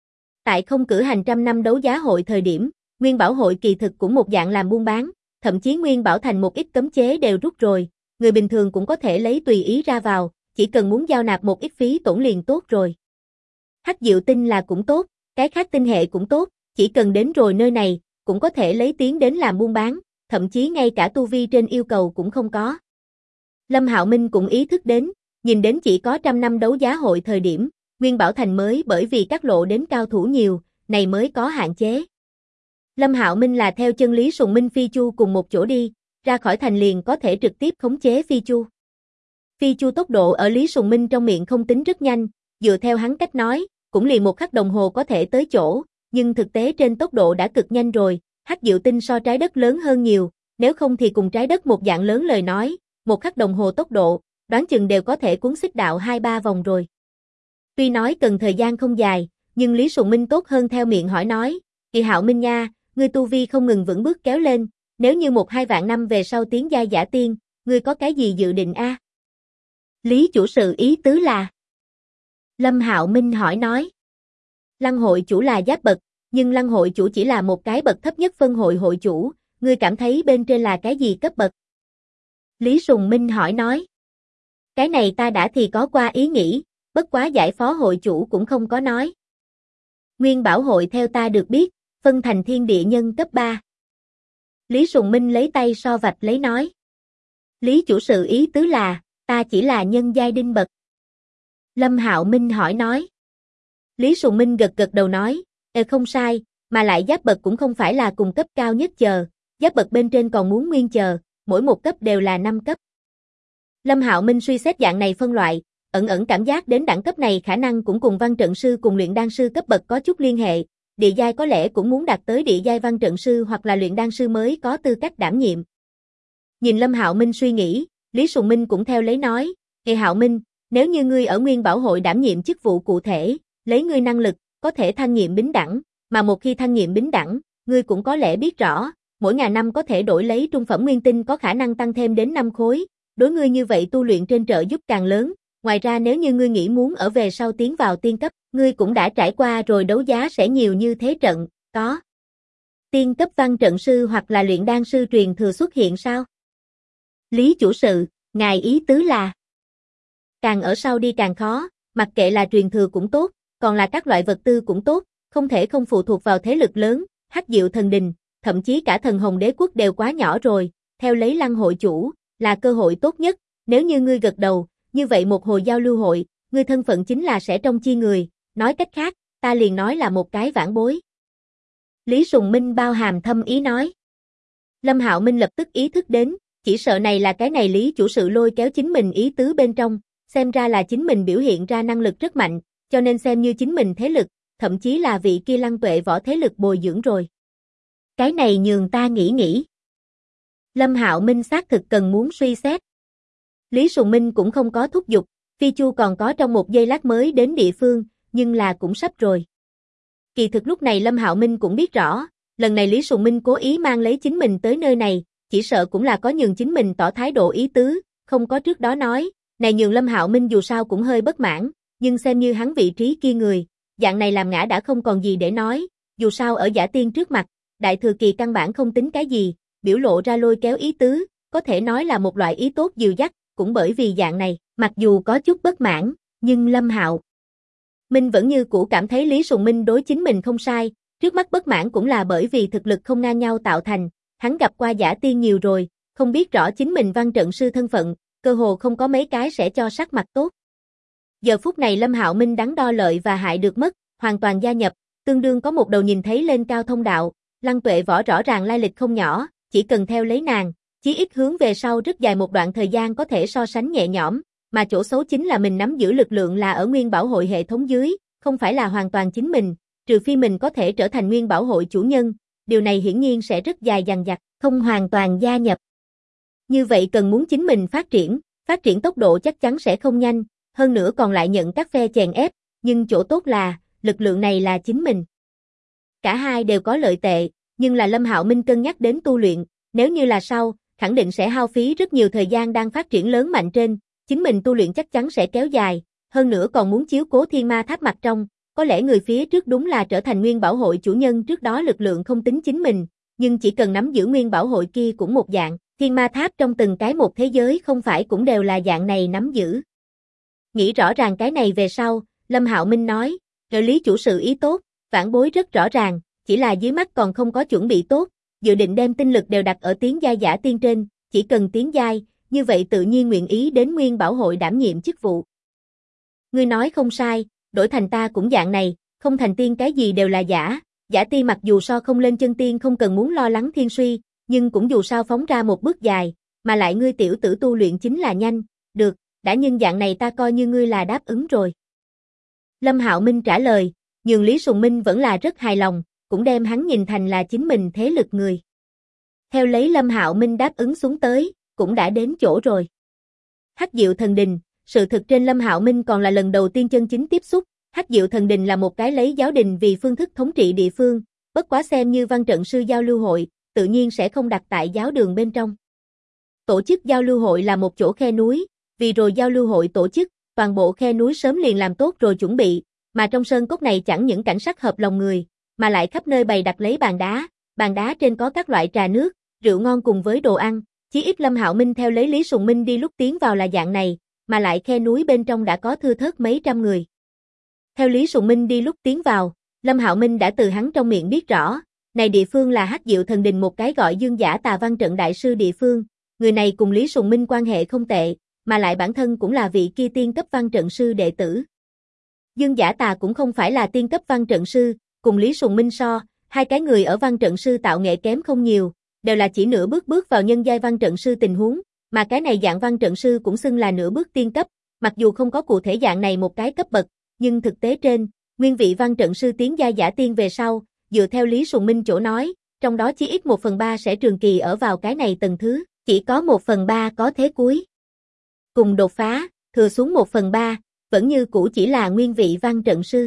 Tại không cử hành 100 năm đấu giá hội thời điểm, Nguyên Bảo hội kỳ thực cũng một dạng làm buôn bán, thậm chí Nguyên Bảo thành một ít cấm chế đều rút rồi, người bình thường cũng có thể lấy tùy ý ra vào, chỉ cần muốn giao nạp một ít phí tổn liền tốt rồi. Hắc Diệu tinh là cũng tốt, cái khác tinh hệ cũng tốt, chỉ cần đến rồi nơi này, cũng có thể lấy tiếng đến làm buôn bán, thậm chí ngay cả tu vi trên yêu cầu cũng không có. Lâm Hạo Minh cũng ý thức đến, nhìn đến chỉ có 100 năm đấu giá hội thời điểm, Nguyên Bảo thành mới bởi vì các lộ đến cao thủ nhiều, này mới có hạn chế. Lâm Hạo Minh là theo chân Lý Sùng Minh phi chu cùng một chỗ đi, ra khỏi thành liền có thể trực tiếp khống chế phi chu. Phi Chu tốc độ ở Lý Sùng Minh trong miệng không tính rất nhanh, dựa theo hắn cách nói, cũng liền 1 khắc đồng hồ có thể tới chỗ, nhưng thực tế trên tốc độ đã cực nhanh rồi, Hắc Diệu Tinh so trái đất lớn hơn nhiều, nếu không thì cùng trái đất một dạng lớn lời nói, 1 khắc đồng hồ tốc độ, đoán chừng đều có thể cuốn xích đạo 2-3 vòng rồi. Tuy nói cần thời gian không dài, nhưng Lý Sùng Minh tốt hơn theo miệng hỏi nói, Kỳ Hạo Minh nha, ngươi tu vi không ngừng vững bước kéo lên, nếu như 1-2 vạn năm về sau tiến giai giả tiên, ngươi có cái gì dự định a? Lý chủ sự ý tứ là? Lâm Hạo Minh hỏi nói. Lăng hội chủ là giáp bậc, nhưng lăng hội chủ chỉ là một cái bậc thấp nhất phân hội hội chủ, ngươi cảm thấy bên trên là cái gì cấp bậc? Lý Sùng Minh hỏi nói. Cái này ta đã thì có qua ý nghĩ, bất quá giải phó hội chủ cũng không có nói. Nguyên Bảo hội theo ta được biết, phân thành thiên địa nhân cấp 3. Lý Sùng Minh lấy tay so vạch lấy nói. Lý chủ sự ý tứ là, ta chỉ là nhân giai đinh bậc. Lâm Hạo Minh hỏi nói. Lý Sùng Minh gật gật đầu nói, không sai, mà lại giáp bậc cũng không phải là cùng cấp cao nhất chờ, giáp bậc bên trên còn muốn nguyên chờ, mỗi một cấp đều là 5 cấp. Lâm Hạo Minh suy xét dạng này phân loại, ẩn ẩn cảm giác đến đẳng cấp này khả năng cũng cùng văn trận sư cùng luyện đan sư cấp bậc có chút liên hệ, địa giai có lẽ cũng muốn đạt tới địa giai văn trận sư hoặc là luyện đan sư mới có tư cách đảm nhiệm. Nhìn Lâm Hạo Minh suy nghĩ, Lý Sùng Minh cũng theo lấy nói, Hạo Minh, nếu như ngươi ở Nguyên Bảo hội đảm nhiệm chức vụ cụ thể, lấy ngươi năng lực, có thể thăng nhiệm bính đẳng, mà một khi thăng nhiệm bính đẳng, ngươi cũng có lẽ biết rõ, mỗi ngàn năm có thể đổi lấy trung phẩm nguyên tinh có khả năng tăng thêm đến 5 khối, đối ngươi như vậy tu luyện trên trợ giúp càng lớn. Ngoài ra nếu như ngươi nghĩ muốn ở về sau tiến vào tiên cấp, ngươi cũng đã trải qua rồi đấu giá sẽ nhiều như thế trận, có. Tiên cấp văn trận sư hoặc là luyện đan sư truyền thừa xuất hiện sao? Lý chủ sự, ngài ý tứ là càng ở sau đi càng khó, mặc kệ là truyền thừa cũng tốt, còn là các loại vật tư cũng tốt, không thể không phụ thuộc vào thế lực lớn, Hắc Diệu thần đình, thậm chí cả Thần Hồng Đế quốc đều quá nhỏ rồi, theo lấy Lăng hội chủ, là cơ hội tốt nhất, nếu như ngươi gật đầu, như vậy một hồi giao lưu hội, ngươi thân phận chính là sẽ trong chi người, nói cách khác, ta liền nói là một cái vãn bối. Lý Sùng Minh bao hàm thâm ý nói. Lâm Hạo Minh lập tức ý thức đến, chỉ sợ này là cái này Lý chủ sự lôi kéo chính mình ý tứ bên trong, xem ra là chính mình biểu hiện ra năng lực rất mạnh, cho nên xem như chính mình thế lực, thậm chí là vị kia Lăng Tuệ võ thế lực bồi dưỡng rồi. Cái này nhường ta nghĩ. Lâm Hạo Minh xác thực cần muốn suy xét. Lý Sùng Minh cũng không có thúc giục, Phi Chu còn có trong một giây lát mới đến địa phương, nhưng là cũng sắp rồi. Kỳ thực lúc này Lâm Hạo Minh cũng biết rõ, lần này Lý Sùng Minh cố ý mang lấy chính mình tới nơi này, chỉ sợ cũng là có nhường chính mình tỏ thái độ ý tứ, không có trước đó nói, này nhường Lâm Hạo Minh dù sao cũng hơi bất mãn, nhưng xem như hắn vị trí kia người, dạng này làm ngã đã không còn gì để nói, dù sao ở giả tiên trước mặt, đại thừa kỳ căn bản không tính cái gì, biểu lộ ra lôi kéo ý tứ, có thể nói là một loại ý tốt dìu dắt, cũng bởi vì dạng này, mặc dù có chút bất mãn, nhưng Lâm Hạo Minh vẫn như cũ cảm thấy Lý Sùng Minh đối chính mình không sai, trước mắt bất mãn cũng là bởi vì thực lực không ngang nhau tạo thành, hắn gặp qua giả tiên nhiều rồi, không biết rõ chính mình văn trận sư thân phận, cơ hồ không có mấy cái sẽ cho sắc mặt tốt. Giờ phút này Lâm Hạo Minh đắn đo lợi và hại được mất, hoàn toàn gia nhập, tương đương có một đầu nhìn thấy lên cao thông đạo, Lăng Tuệ võ rõ ràng lai lịch không nhỏ, chỉ cần theo lấy nàng, chí ít hướng về sau rất dài một đoạn thời gian có thể so sánh nhẹ nhõm, mà chỗ xấu chính là mình nắm giữ lực lượng là ở Nguyên Bảo hội hệ thống dưới, không phải là hoàn toàn chính mình, trừ phi mình có thể trở thành Nguyên Bảo hội chủ nhân, điều này hiển nhiên sẽ rất dài dằng dặc, không hoàn toàn gia nhập. Như vậy cần muốn chính mình phát triển tốc độ chắc chắn sẽ không nhanh, hơn nữa còn lại nhận các phe chèn ép, nhưng chỗ tốt là, lực lượng này là chính mình. Cả hai đều có lợi tệ, nhưng là Lâm Hạo Minh cân nhắc đến tu luyện, nếu như là sau, khẳng định sẽ hao phí rất nhiều thời gian đang phát triển lớn mạnh trên, chính mình tu luyện chắc chắn sẽ kéo dài, hơn nữa còn muốn chiếu cố Thiên Ma Tháp mặt trong, có lẽ người phía trước đúng là trở thành Nguyên Bảo hội chủ nhân trước đó lực lượng không tính chính mình, nhưng chỉ cần nắm giữ Nguyên Bảo hội kia cũng một dạng, Thiên Ma Tháp trong từng cái một thế giới không phải cũng đều là dạng này nắm giữ. Nghĩ rõ ràng cái này về sau, Lâm Hạo Minh nói, Lý chủ sự ý tốt, vãn bối rất rõ ràng, chỉ là dưới mắt còn không có chuẩn bị tốt, dự định đem tinh lực đều đặt ở tiến giai giả tiên trên, chỉ cần tiến giai, như vậy tự nhiên nguyện ý đến Nguyên Bảo hội đảm nhiệm chức vụ. Ngươi nói không sai, đổi thành ta cũng dạng này, không thành tiên cái gì đều là giả, giả tiên mặc dù so không lên chân tiên không cần muốn lo lắng thiên suy, nhưng cũng dù sao phóng ra một bước dài, mà lại ngươi tiểu tử tu luyện chính là nhanh, được, đã nhưng dạng này ta coi như ngươi là đáp ứng rồi. Lâm Hạo Minh trả lời, nhưng Lý Sùng Minh vẫn là rất hài lòng, cũng đem hắn nhìn thành là chính mình thế lực người. Theo lấy Lâm Hạo Minh đáp ứng xuống tới, cũng đã đến chỗ rồi. Hắc Diệu Thần Đình, sự thực trên Lâm Hạo Minh còn là lần đầu tiên chân chính tiếp xúc, Hắc Diệu Thần Đình là một cái lấy giáo đình vì phương thức thống trị địa phương, bất quá xem như văn trận sư giao lưu hội, tự nhiên sẽ không đặt tại giáo đường bên trong. Tổ chức giao lưu hội là một chỗ khe núi, vì rồi giao lưu hội tổ chức, toàn bộ khe núi sớm liền làm tốt rồi chuẩn bị, mà trong sơn cốc này chẳng những cảnh sắc hợp lòng người, mà lại khắp nơi bày đặt lấy bàn đá trên có các loại trà nước, rượu ngon cùng với đồ ăn, chí ít Lâm Hạo Minh theo lấy Lý Sùng Minh đi lúc tiến vào là dạng này, mà lại khe núi bên trong đã có thưa thớt mấy trăm người. Theo Lý Sùng Minh đi lúc tiến vào, Lâm Hạo Minh đã từ hắn trong miệng biết rõ, này địa phương là Hắc Diệu Thần Đình, một cái gọi Dương Giả Tà văn trận đại sư địa phương, người này cùng Lý Sùng Minh quan hệ không tệ, mà lại bản thân cũng là vị kia tiên cấp văn trận sư đệ tử. Dương Giả Tà cũng không phải là tiên cấp văn trận sư, cùng Lý Sùng Minh so, hai cái người ở văn trận sư tạo nghệ kém không nhiều, đều là chỉ nửa bước vào nhân giai văn trận sư tình huống, mà cái này dạng văn trận sư cũng xưng là nửa bước tiên cấp, mặc dù không có cụ thể dạng này một cái cấp bậc, nhưng thực tế trên, nguyên vị văn trận sư tiến giai giả tiên về sau, dựa theo Lý Sùng Minh chỗ nói, trong đó chỉ ít 1/3 sẽ trường kỳ ở vào cái này tầng thứ, chỉ có 1/3 có thế cuối. Cùng đột phá, thừa xuống 1/3, vẫn như cũ chỉ là nguyên vị văn trận sư.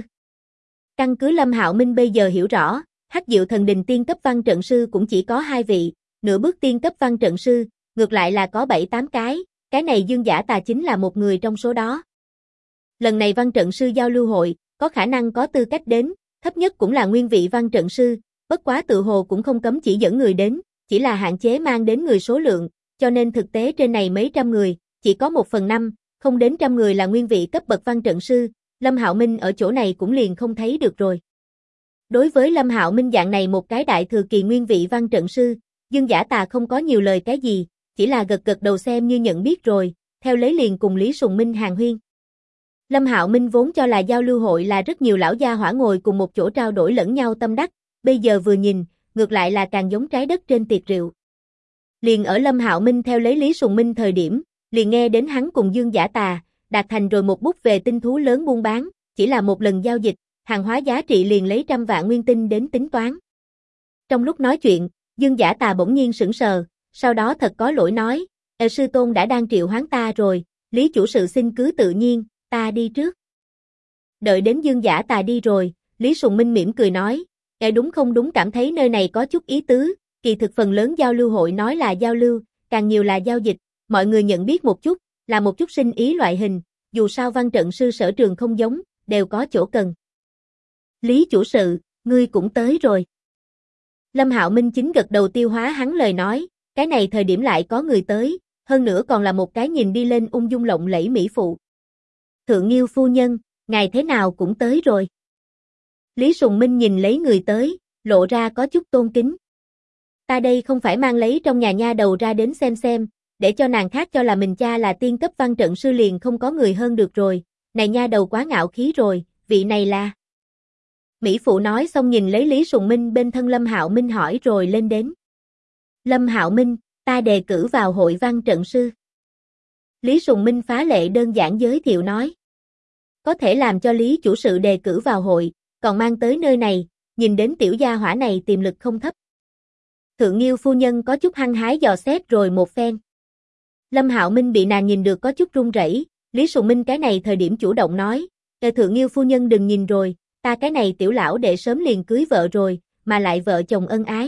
Căn cứ Lâm Hạo Minh bây giờ hiểu rõ, Hắc Diệu Thần Đình tiên cấp văn trận sư cũng chỉ có 2 vị, nửa bước tiên cấp văn trận sư, ngược lại là có 7-8 cái này Dương Giả Tà chính là một người trong số đó. Lần này văn trận sư giao lưu hội, có khả năng có tư cách đến, thấp nhất cũng là nguyên vị văn trận sư, bất quá tự hồ cũng không cấm chỉ dẫn người đến, chỉ là hạn chế mang đến người số lượng, cho nên thực tế trên này mấy trăm người, chỉ có 1/5, không đến trăm người là nguyên vị cấp bậc văn trận sư, Lâm Hạo Minh ở chỗ này cũng liền không thấy được rồi. Đối với Lâm Hạo Minh dạng này một cái đại thừa kỳ nguyên vị văn trận sư, Dương Giả Tà không có nhiều lời cái gì, chỉ là gật đầu xem như nhận biết rồi, theo lấy liền cùng Lý Sùng Minh hàn huyên. Lâm Hạo Minh vốn cho là giao lưu hội là rất nhiều lão gia hỏa ngồi cùng một chỗ trao đổi lẫn nhau tâm đắc, bây giờ vừa nhìn, ngược lại là càng giống trái đất trên tiệc rượu. Liền ở Lâm Hạo Minh theo lấy Lý Sùng Minh thời điểm, liền nghe đến hắn cùng Dương Giả Tà đạt thành rồi một bút về tinh thú lớn buôn bán, chỉ là một lần giao dịch, hàng hóa giá trị liền lấy 100 vạn nguyên tinh đến tính toán. Trong lúc nói chuyện, Dương Giả Tà bỗng nhiên sững sờ, sau đó thật có lỗi nói, sư tôn đã đang triệu hoán ta rồi, Lý chủ sự xin cứ tự nhiên, ta đi trước. Đợi đến Dương Giả Tà đi rồi, Lý Sùng Minh mỉm cười nói, đúng không đúng, cảm thấy nơi này có chút ý tứ, kỳ thực phần lớn giao lưu hội nói là giao lưu, càng nhiều là giao dịch, mọi người nhận biết một chút, là một chút sinh ý loại hình, dù sao văn trận sư sở trường không giống, đều có chỗ cần. Lý chủ sự, ngươi cũng tới rồi. Lâm Hạo Minh chính gật đầu tiêu hóa hắn lời nói, cái này thời điểm lại có người tới, hơn nữa còn là một cái nhìn đi lên ung dung lộng lẫy mỹ phụ. Thượng Nghiêu phu nhân, ngài thế nào cũng tới rồi. Lý Sùng Minh nhìn lấy người tới, lộ ra có chút tôn kính. Ta đây không phải mang lấy trong nhà nha đầu ra đến xem, để cho nàng khác cho là mình cha là tiên cấp văn trận sư liền không có người hơn được rồi, này nha đầu quá ngạo khí rồi, vị này là... Mỹ phụ nói xong nhìn lấy Lý Sùng Minh bên thân Lâm Hạo Minh hỏi rồi lên đến. Lâm Hạo Minh, ta đề cử vào hội văn trận sư. Lý Sùng Minh phá lệ đơn giản giới thiệu nói. Có thể làm cho Lý chủ sự đề cử vào hội, còn mang tới nơi này, nhìn đến tiểu gia hỏa này tiềm lực không thấp. Thượng Nghiêu phu nhân có chút hăng hái dò xét rồi một phen. Lâm Hạo Minh bị nàng nhìn được có chút run rẩy, Lý Sùng Minh cái này thời điểm chủ động nói, Thượng Nghiêu phu nhân đừng nhìn rồi, ta cái này tiểu lão đệ sớm liền cưới vợ rồi, mà lại vợ chồng ân ái.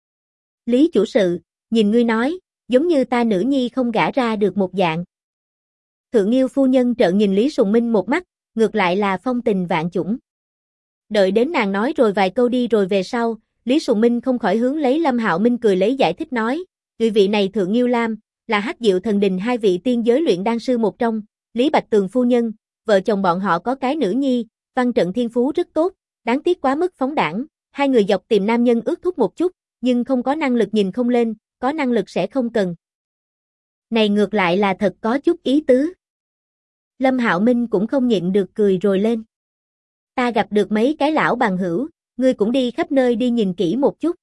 Lý chủ sự, nhìn ngươi nói, giống như ta nữ nhi không gả ra được một dạng. Thượng Nghiêu phu nhân trợn nhìn Lý Sùng Minh một mắt, ngược lại là phong tình vạn chủng. Đợi đến nàng nói rồi vài câu đi rồi về sau, Lý Sùng Minh không khỏi hướng lấy Lâm Hạo Minh cười lấy giải thích nói, vị này Thượng Nghiêu Lam, là Hắc Diệu Thần Đình hai vị tiên giới luyện đan sư một trong, Lý Bạch Tường phu nhân, vợ chồng bọn họ có cái nữ nhi, văn trận thiên phú rất tốt, đáng tiếc quá mức phóng đãng, hai người dọc tìm nam nhân ước thúc một chút, nhưng không có năng lực nhìn không lên, có năng lực sẽ không cần. Này ngược lại là thật có chút ý tứ. Lâm Hạo Minh cũng không nhịn được cười rồi lên. Ta gặp được mấy cái lão bằng hữu, ngươi cũng đi khắp nơi đi nhìn kỹ một chút.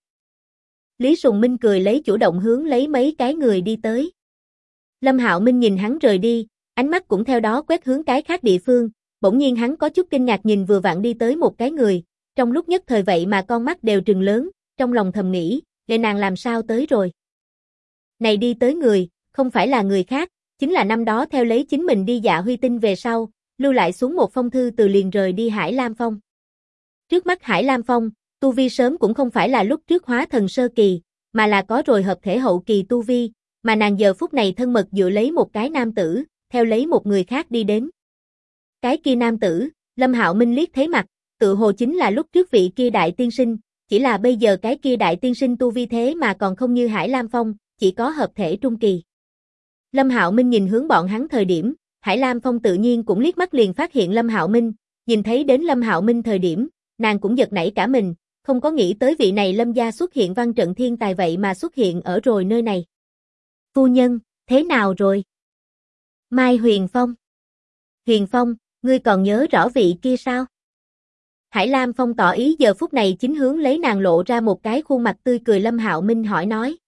Lý Sùng Minh cười lấy chủ động hướng lấy mấy cái người đi tới. Lâm Hạo Minh nhìn hắn rời đi, ánh mắt cũng theo đó quét hướng cái khác địa phương, bỗng nhiên hắn có chút kinh ngạc nhìn vừa vặn đi tới một cái người, trong lúc nhất thời vậy mà con mắt đều trừng lớn, trong lòng thầm nghĩ, nghệ nàng làm sao tới rồi. Này đi tới người, không phải là người khác, chính là năm đó theo lấy chính mình đi Dạ Huy Tinh về sau, lưu lại xuống một phong thư từ liền rời đi Hải Lam Phong. Trước mắt Hải Lam Phong, tu vi sớm cũng không phải là lúc trước hóa thần sơ kỳ, mà là có rồi hợp thể hậu kỳ tu vi, mà nàng giờ phút này thân mật dựa lấy một cái nam tử, theo lấy một người khác đi đến. Cái kia nam tử, Lâm Hạo Minh liếc thấy mặt, tự hồ chính là lúc trước vị kia đại tiên sinh, chỉ là bây giờ cái kia đại tiên sinh tu vi thế mà còn không như Hải Lam Phong, chỉ có hợp thể trung kỳ. Lâm Hạo Minh nhìn hướng bọn hắn thời điểm, Hải Lam Phong tự nhiên cũng liếc mắt liền phát hiện Lâm Hạo Minh, nhìn thấy đến Lâm Hạo Minh thời điểm, nàng cũng giật nảy cả mình, không có nghĩ tới vị này Lâm gia xuất hiện văn trận thiên tài vậy mà xuất hiện ở rồi nơi này. Phu nhân, thế nào rồi? Mai Huyền Phong. Huyền Phong, ngươi còn nhớ rõ vị kia sao? Hải Lam Phong tỏ ý giờ phút này chính hướng lấy nàng lộ ra một cái khuôn mặt tươi cười Lâm Hạo Minh hỏi nói.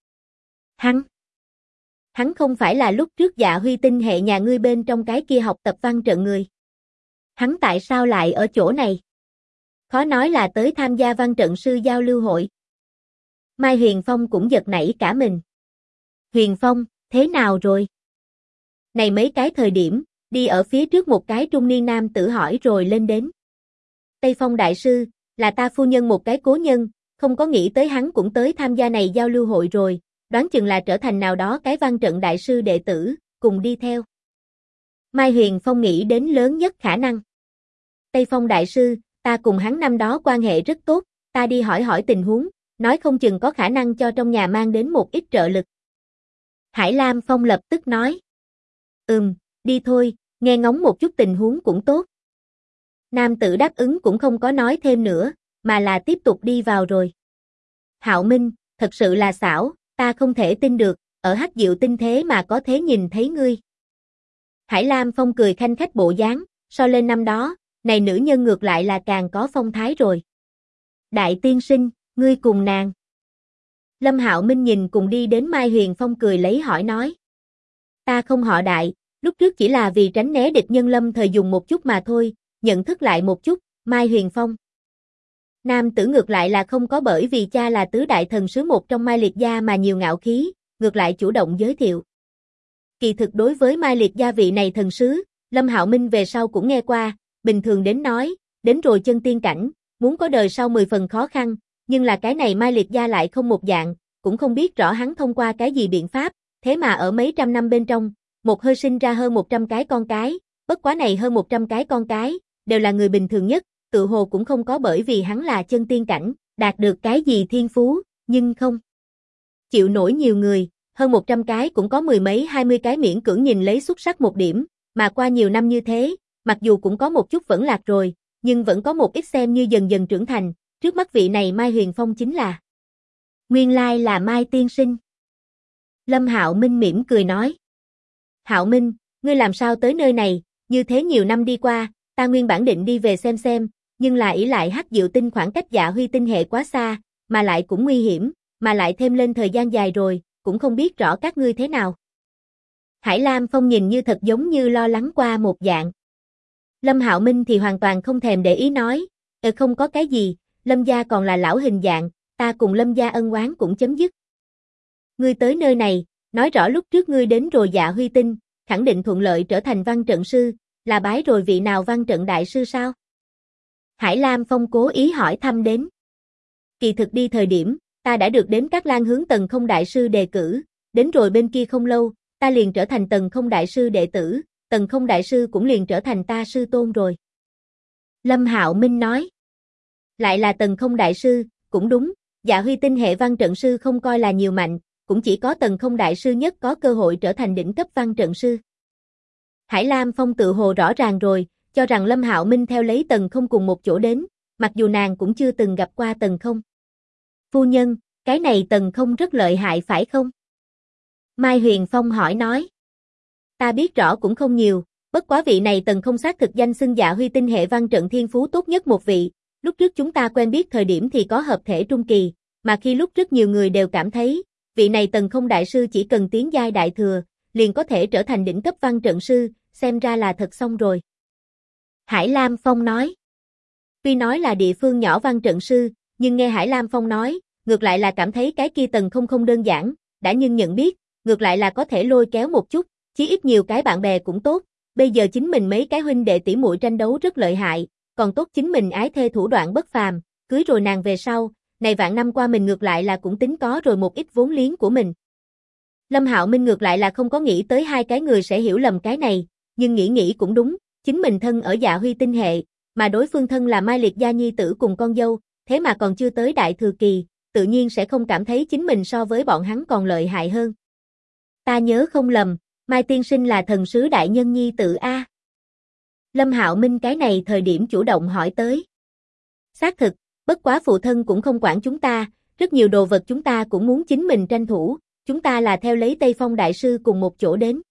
Hắn không phải là lúc trước Dạ Huy Tinh hệ nhà ngươi bên trong cái kia học tập văn trận người. Hắn tại sao lại ở chỗ này? Khó nói là tới tham gia văn trận sư giao lưu hội. Mai Huyền Phong cũng giật nảy cả mình. Huyền Phong, thế nào rồi? Này mấy cái thời điểm, đi ở phía trước một cái trung niên nam tử hỏi rồi lên đến. Tây Phong đại sư, là ta phu nhân một cái cố nhân, không có nghĩ tới hắn cũng tới tham gia này giao lưu hội rồi, đoán chừng là trở thành nào đó cái văn trận đại sư đệ tử, cùng đi theo. Mai Huyền Phong nghĩ đến lớn nhất khả năng. Tây Phong đại sư, ta cùng hắn năm đó quan hệ rất tốt, ta đi hỏi hỏi tình huống, nói không chừng có khả năng cho trong nhà mang đến một ít trợ lực. Hải Lam Phong lập tức nói. Đi thôi, nghe ngóng một chút tình huống cũng tốt. Nam tử đáp ứng cũng không có nói thêm nữa, mà là tiếp tục đi vào rồi. Hạo Minh, thật sự là xảo, ta không thể tin được, ở Hắc Diệu Tinh thế mà có thể nhìn thấy ngươi. Hải Lam Phong cười khanh khách bộ dáng, so lên năm đó, này nữ nhân ngược lại là càng có phong thái rồi. Đại tiên sinh, ngươi cùng nàng. Lâm Hạo Minh nhìn cùng đi đến Mai Huyền Phong cười lấy hỏi nói. Ta không họ Đại, lúc trước chỉ là vì tránh né địch nhân lâm thời dùng một chút mà thôi, nhận thức lại một chút, Mai Huyền Phong. Nam tử ngược lại là không có bởi vì cha là tứ đại thần sứ một trong Mai Liệt gia mà nhiều ngạo khí, ngược lại chủ động giới thiệu. Kỳ thực đối với Mai Liệt gia vị này thần sứ, Lâm Hạo Minh về sau cũng nghe qua, bình thường đến nói, đến rồi chân tiên cảnh, muốn có đời sau 10 phần khó khăn, nhưng là cái này Mai Liệt gia lại không một dạng, cũng không biết rõ hắn thông qua cái gì biện pháp, thế mà ở mấy trăm năm bên trong, một hơi sinh ra hơn 100 cái con cái, bất quá này hơn 100 cái con cái, đều là người bình thường nhất, tự hồ cũng không có bởi vì hắn là chân tiên cảnh, đạt được cái gì thiên phú, nhưng không chịu nổi nhiều người, hơn 100 cái cũng có mười mấy 20 cái miễn cưỡng nhìn lấy xuất sắc một điểm, mà qua nhiều năm như thế, mặc dù cũng có một chút vẫn lạc rồi, nhưng vẫn có một ít xem như dần dần trưởng thành, trước mắt vị này Mai Huyền Phong chính là. Nguyên lai là Mai tiên sinh. Lâm Hạo Minh mỉm cười nói. Hạo Minh, ngươi làm sao tới nơi này, như thế nhiều năm đi qua, ta nguyên bản định đi về xem, nhưng là ỷ lại Hắc Diệu Tinh khoảng cách Dạ Huy Tinh hệ quá xa, mà lại cũng nguy hiểm, mà lại thêm lên thời gian dài rồi, cũng không biết rõ các ngươi thế nào. Hải Lam Phong nhìn như thật giống như lo lắng qua một dạng. Lâm Hạo Minh thì hoàn toàn không thèm để ý nói, không có cái gì, Lâm gia còn là lão hình dạng, ta cùng Lâm gia ân oán cũng chấm dứt. Ngươi tới nơi này, nói rõ lúc trước ngươi đến rồi Dạ Huy Tinh, khẳng định thuận lợi trở thành văn trận sư, là bái rồi vị nào văn trận đại sư sao? Hải Lam Phong cố ý hỏi thăm đến. Kỳ thực đi thời điểm, ta đã được đến các Lan hướng Tần Không đại sư đề cử, đến rồi bên kia không lâu, ta liền trở thành Tần Không đại sư đệ tử, Tần Không đại sư cũng liền trở thành ta sư tôn rồi. Lâm Hạo Minh nói. Lại là Tần Không đại sư, cũng đúng, Dạ Huy Tinh hệ văn trận sư không coi là nhiều mạnh, cũng chỉ có Tần Không đại sư nhất có cơ hội trở thành đỉnh cấp văn trận sư. Hải Lam Phong tự hồ rõ ràng rồi, cho rằng Lâm Hạo Minh theo lấy Tần Không cùng một chỗ đến, mặc dù nàng cũng chưa từng gặp qua Tần Không. Phu nhân, cái này Tần Không rất lợi hại phải không? Mai Huyền Phong hỏi nói. Ta biết rõ cũng không nhiều, bất quá vị này Tần Không xác thực danh xưng Dạ Huy Tinh hệ văn trận thiên phú tốt nhất một vị, lúc trước chúng ta quen biết thời điểm thì có hợp thể trung kỳ, mà khi lúc rất nhiều người đều cảm thấy, vị này Tần Không đại sư chỉ cần tiến giai đại thừa, liền có thể trở thành đỉnh cấp văn trận sư, xem ra là thật xong rồi. Hải Lam Phong nói. Tuy nói là địa phương nhỏ văn trận sư, nhưng nghe Hải Lam Phong nói, ngược lại là cảm thấy cái kia Tần Không không đơn giản, đã nhưng nhận biết, ngược lại là có thể lôi kéo một chút, chí ít nhiều cái bạn bè cũng tốt, bây giờ chính mình mấy cái huynh đệ tỷ muội tranh đấu rất lợi hại, còn tốt chính mình ái thê thủ đoạn bất phàm, cưới rồi nàng về sau, này vạn năm qua mình ngược lại là cũng tính có rồi một ít vốn liếng của mình. Lâm Hạo Minh ngược lại là không có nghĩ tới hai cái người sẽ hiểu lầm cái này, nhưng nghĩ cũng đúng, chính mình thân ở Dạ Huy tinh hệ, mà đối phương thân là Mai Liệt gia nhi tử cùng con dâu, thế mà còn chưa tới đại thừa kỳ, tự nhiên sẽ không cảm thấy chính mình so với bọn hắn còn lợi hại hơn. Ta nhớ không lầm, Mai tiên sinh là thần sứ đại nhân nhi tử a. Lâm Hạo Minh cái này thời điểm chủ động hỏi tới. Xác thực, bất quá phụ thân cũng không quản chúng ta, rất nhiều đồ vật chúng ta cũng muốn chính mình tranh thủ, chúng ta là theo lấy Tây Phong đại sư cùng một chỗ đến.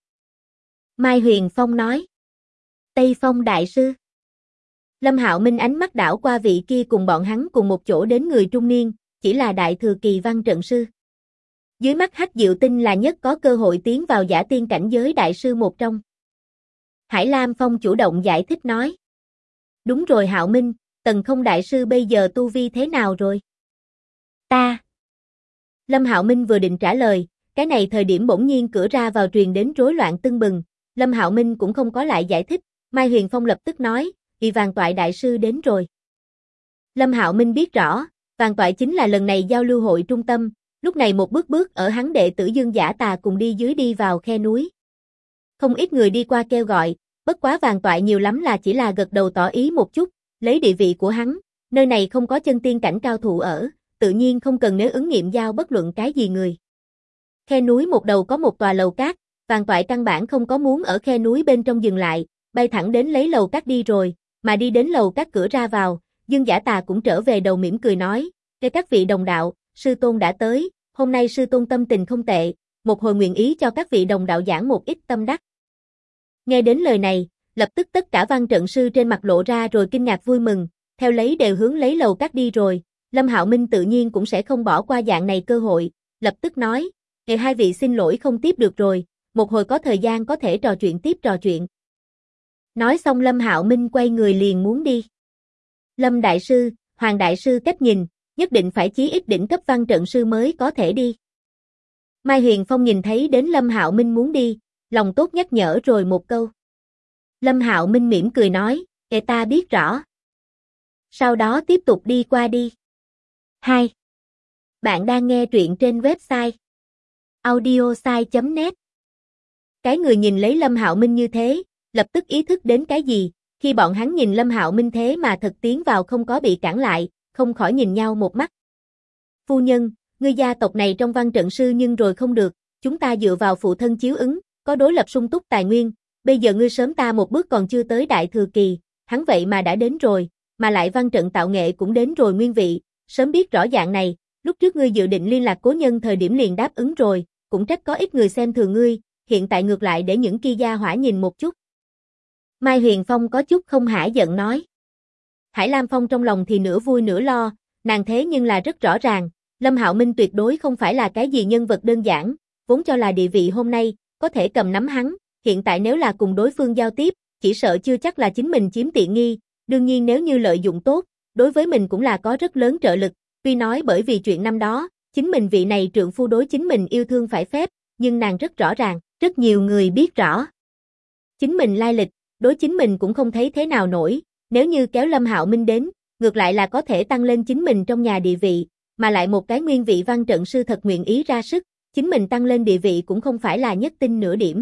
Mai Huyền Phong nói. Tây Phong đại sư. Lâm Hạo Minh ánh mắt đảo qua vị kia cùng bọn hắn cùng một chỗ đến người trung niên, chỉ là đại thừa kỳ văn trận sư. Dưới mắt Hách Diệu Tinh là nhất có cơ hội tiến vào giả tiên cảnh giới đại sư một trong. Hải Lam Phong chủ động giải thích nói. Đúng rồi Hạo Minh, Tần Không đại sư bây giờ tu vi thế nào rồi? Ta. Lâm Hạo Minh vừa định trả lời, cái này thời điểm bỗng nhiên cửa ra vào truyền đến rối loạn tưng bừng, Lâm Hạo Minh cũng không có lại giải thích, Mai Huyền Phong lập tức nói, vì Vàng Toại đại sư đến rồi. Lâm Hạo Minh biết rõ, Vàng Toại chính là lần này giao lưu hội trung tâm, lúc này một bước ở hắn đệ tử Dương Giả Tà cùng đi dưới đi vào khe núi. Không ít người đi qua kêu gọi, bất quá Vàng Toại nhiều lắm là chỉ là gật đầu tỏ ý một chút, lấy địa vị của hắn, nơi này không có chân tiên cảnh cao thủ ở, tự nhiên không cần nếu ứng nghiệm giao bất luận cái gì người. Khe núi một đầu có một tòa lầu cát, Vàng Toại căn bản không có muốn ở khe núi bên trong dừng lại, bay thẳng đến lấy lầu cát đi rồi, mà đi đến lầu cát cửa ra vào, Dương Giả Tà cũng trở về đầu mỉm cười nói, để các vị đồng đạo, sư tôn đã tới, hôm nay sư tôn tâm tình không tệ, một hồi nguyện ý cho các vị đồng đạo giảng một ít tâm đắc. Nghe đến lời này, lập tức tất cả văn trận sư trên mặt lộ ra rồi kinh ngạc vui mừng, theo lấy đều hướng lấy lầu cát đi rồi, Lâm Hạo Minh tự nhiên cũng sẽ không bỏ qua dạng này cơ hội, lập tức nói, hai vị xin lỗi không tiếp được rồi, một hồi có thời gian có thể trò chuyện. Nói xong Lâm Hạo Minh quay người liền muốn đi. Lâm đại sư, Hoàng đại sư cách nhìn, nhất định phải chí ít đỉnh cấp văn trận sư mới có thể đi. Mai Huyền Phong nhìn thấy đến Lâm Hạo Minh muốn đi, lòng tốt nhắc nhở rồi một câu. Lâm Hạo Minh mỉm cười nói, ta biết rõ. Sau đó tiếp tục đi qua đi. 2. Bạn đang nghe truyện trên website audiosai.net. Cái người nhìn lấy Lâm Hạo Minh như thế, lập tức ý thức đến cái gì, khi bọn hắn nhìn Lâm Hạo Minh thế mà thật tiến vào không có bị cản lại, không khỏi nhìn nhau một mắt. Phu nhân, ngươi gia tộc này trong văn trận sư nhưng rồi không được, chúng ta dựa vào phụ thân chiếu ứng, có đối lập sung túc tài nguyên, bây giờ ngươi sớm ta một bước còn chưa tới đại thừa kỳ, hắn vậy mà đã đến rồi, mà lại văn trận tạo nghệ cũng đến rồi nguyên vị, sớm biết rõ dạng này, lúc trước ngươi dự định liên lạc cố nhân thời điểm liền đáp ứng rồi, cũng trách có ít người xem thường ngươi, hiện tại ngược lại để những kia gia hỏa nhìn một chút. Mai Huyền Phong có chút không hả giận nói. Hải Lam Phong trong lòng thì nửa vui nửa lo, nàng thế nhưng là rất rõ ràng, Lâm Hạo Minh tuyệt đối không phải là cái gì nhân vật đơn giản, vốn cho là địa vị hôm nay, có thể cầm nắm hắn, hiện tại nếu là cùng đối phương giao tiếp, chỉ sợ chưa chắc là chính mình chiếm tiện nghi, đương nhiên nếu như lợi dụng tốt, đối với mình cũng là có rất lớn trợ lực, tuy nói bởi vì chuyện năm đó, chính mình vị này trượng phu đối chính mình yêu thương phải phép, nhưng nàng rất rõ ràng, rất nhiều người biết rõ. Chính mình lai lịch, đối chính mình cũng không thấy thế nào nổi, nếu như kéo Lâm Hạo Minh đến, ngược lại là có thể tăng lên chính mình trong nhà địa vị, mà lại một cái nguyên vị văn trận sư thật nguyện ý ra sức, chính mình tăng lên địa vị cũng không phải là nhất tinh nửa điểm.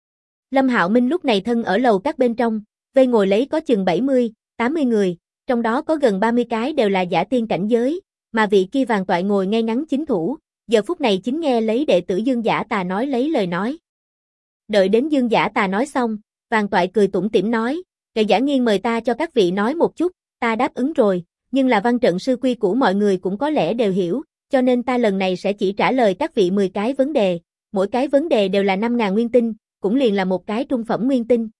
Lâm Hạo Minh lúc này thân ở lầu các bên trong, vây ngồi lấy có chừng 70, 80 người, trong đó có gần 30 cái đều là giả tiên cảnh giới, mà vị kia Vàng Toại ngồi ngay ngắn chính thủ, giờ phút này chính nghe lấy đệ tử Dương Giả Tà nói lấy lời nói. Đợi đến Dương Giả Tà nói xong, Vàng Toại cười tủm tỉm nói, Kệ Giả Nghiên mời ta cho các vị nói một chút, ta đáp ứng rồi, nhưng là văn trận sư quy củ mọi người cũng có lẽ đều hiểu, cho nên ta lần này sẽ chỉ trả lời các vị 10 cái vấn đề, mỗi cái vấn đề đều là 5.000 nguyên tinh, cũng liền là một cái trung phẩm nguyên tinh.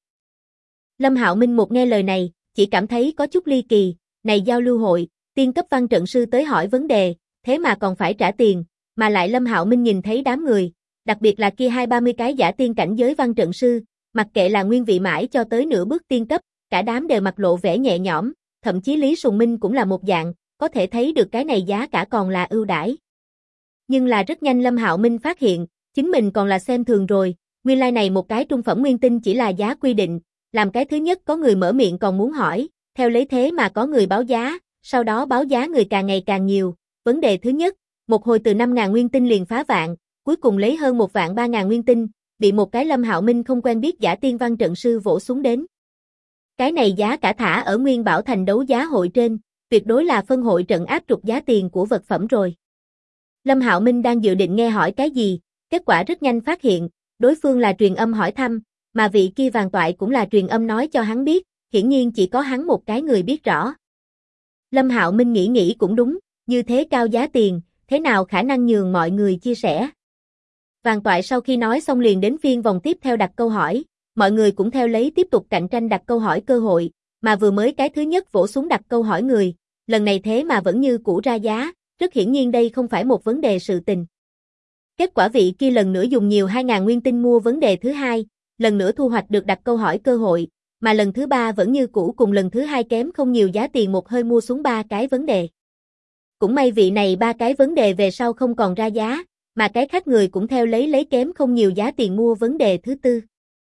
Lâm Hạo Minh một nghe lời này, chỉ cảm thấy có chút ly kỳ, này giao lưu hội, tiên cấp văn trận sư tới hỏi vấn đề, thế mà còn phải trả tiền, mà lại Lâm Hạo Minh nhìn thấy đám người, đặc biệt là kia 20-30 cái giả tiên cảnh giới văn trận sư, Mặc kệ là nguyên vị mãi cho tới nửa bước tiên cấp, cả đám đều mặt lộ vẻ nhẹ nhõm, thậm chí Lý Sùng Minh cũng là một dạng, có thể thấy được cái này giá cả còn là ưu đãi. Nhưng là rất nhanh Lâm Hạo Minh phát hiện, chính mình còn là xem thường rồi, nguyên lai này một cái trung phẩm nguyên tinh chỉ là giá quy định, làm cái thứ nhất có người mở miệng còn muốn hỏi, theo lấy thế mà có người báo giá, sau đó báo giá người càng ngày càng nhiều, vấn đề thứ nhất, một hồi từ 5.000 nguyên tinh liền phá vạn, cuối cùng lấy hơn 1.300.000 nguyên tinh, bị một cái Lâm Hạo Minh không quen biết giả tiên văn trận sư vỗ xuống đến. Cái này giá cả thả ở Nguyên Bảo Thành đấu giá hội trên, tuyệt đối là phân hội trận áp trục giá tiền của vật phẩm rồi. Lâm Hạo Minh đang dự định nghe hỏi cái gì, kết quả rất nhanh phát hiện, đối phương là truyền âm hỏi thăm, mà vị kia vàng toại cũng là truyền âm nói cho hắn biết, hiển nhiên chỉ có hắn một cái người biết rõ. Lâm Hạo Minh nghĩ cũng đúng, như thế cao giá tiền, thế nào khả năng nhường mọi người chia sẻ. Vàng toại sau khi nói xong liền đến phiên vòng tiếp theo đặt câu hỏi, mọi người cũng theo lấy tiếp tục cạnh tranh đặt câu hỏi cơ hội, mà vừa mới cái thứ nhất vỗ xuống đặt câu hỏi người, lần này thế mà vẫn như cũ ra giá, rất hiển nhiên đây không phải một vấn đề sự tình. Kết quả vị kia lần nữa dùng nhiều 2.000 nguyên tinh mua vấn đề thứ hai, lần nữa thu hoạch được đặt câu hỏi cơ hội, mà lần thứ ba vẫn như cũ cùng lần thứ hai kém không nhiều giá tiền một hơi mua xuống 3 cái vấn đề. Cũng may vị này 3 cái vấn đề về sau không còn ra giá, mà cái khách người cũng theo lấy kém không nhiều giá tiền mua vấn đề thứ tư.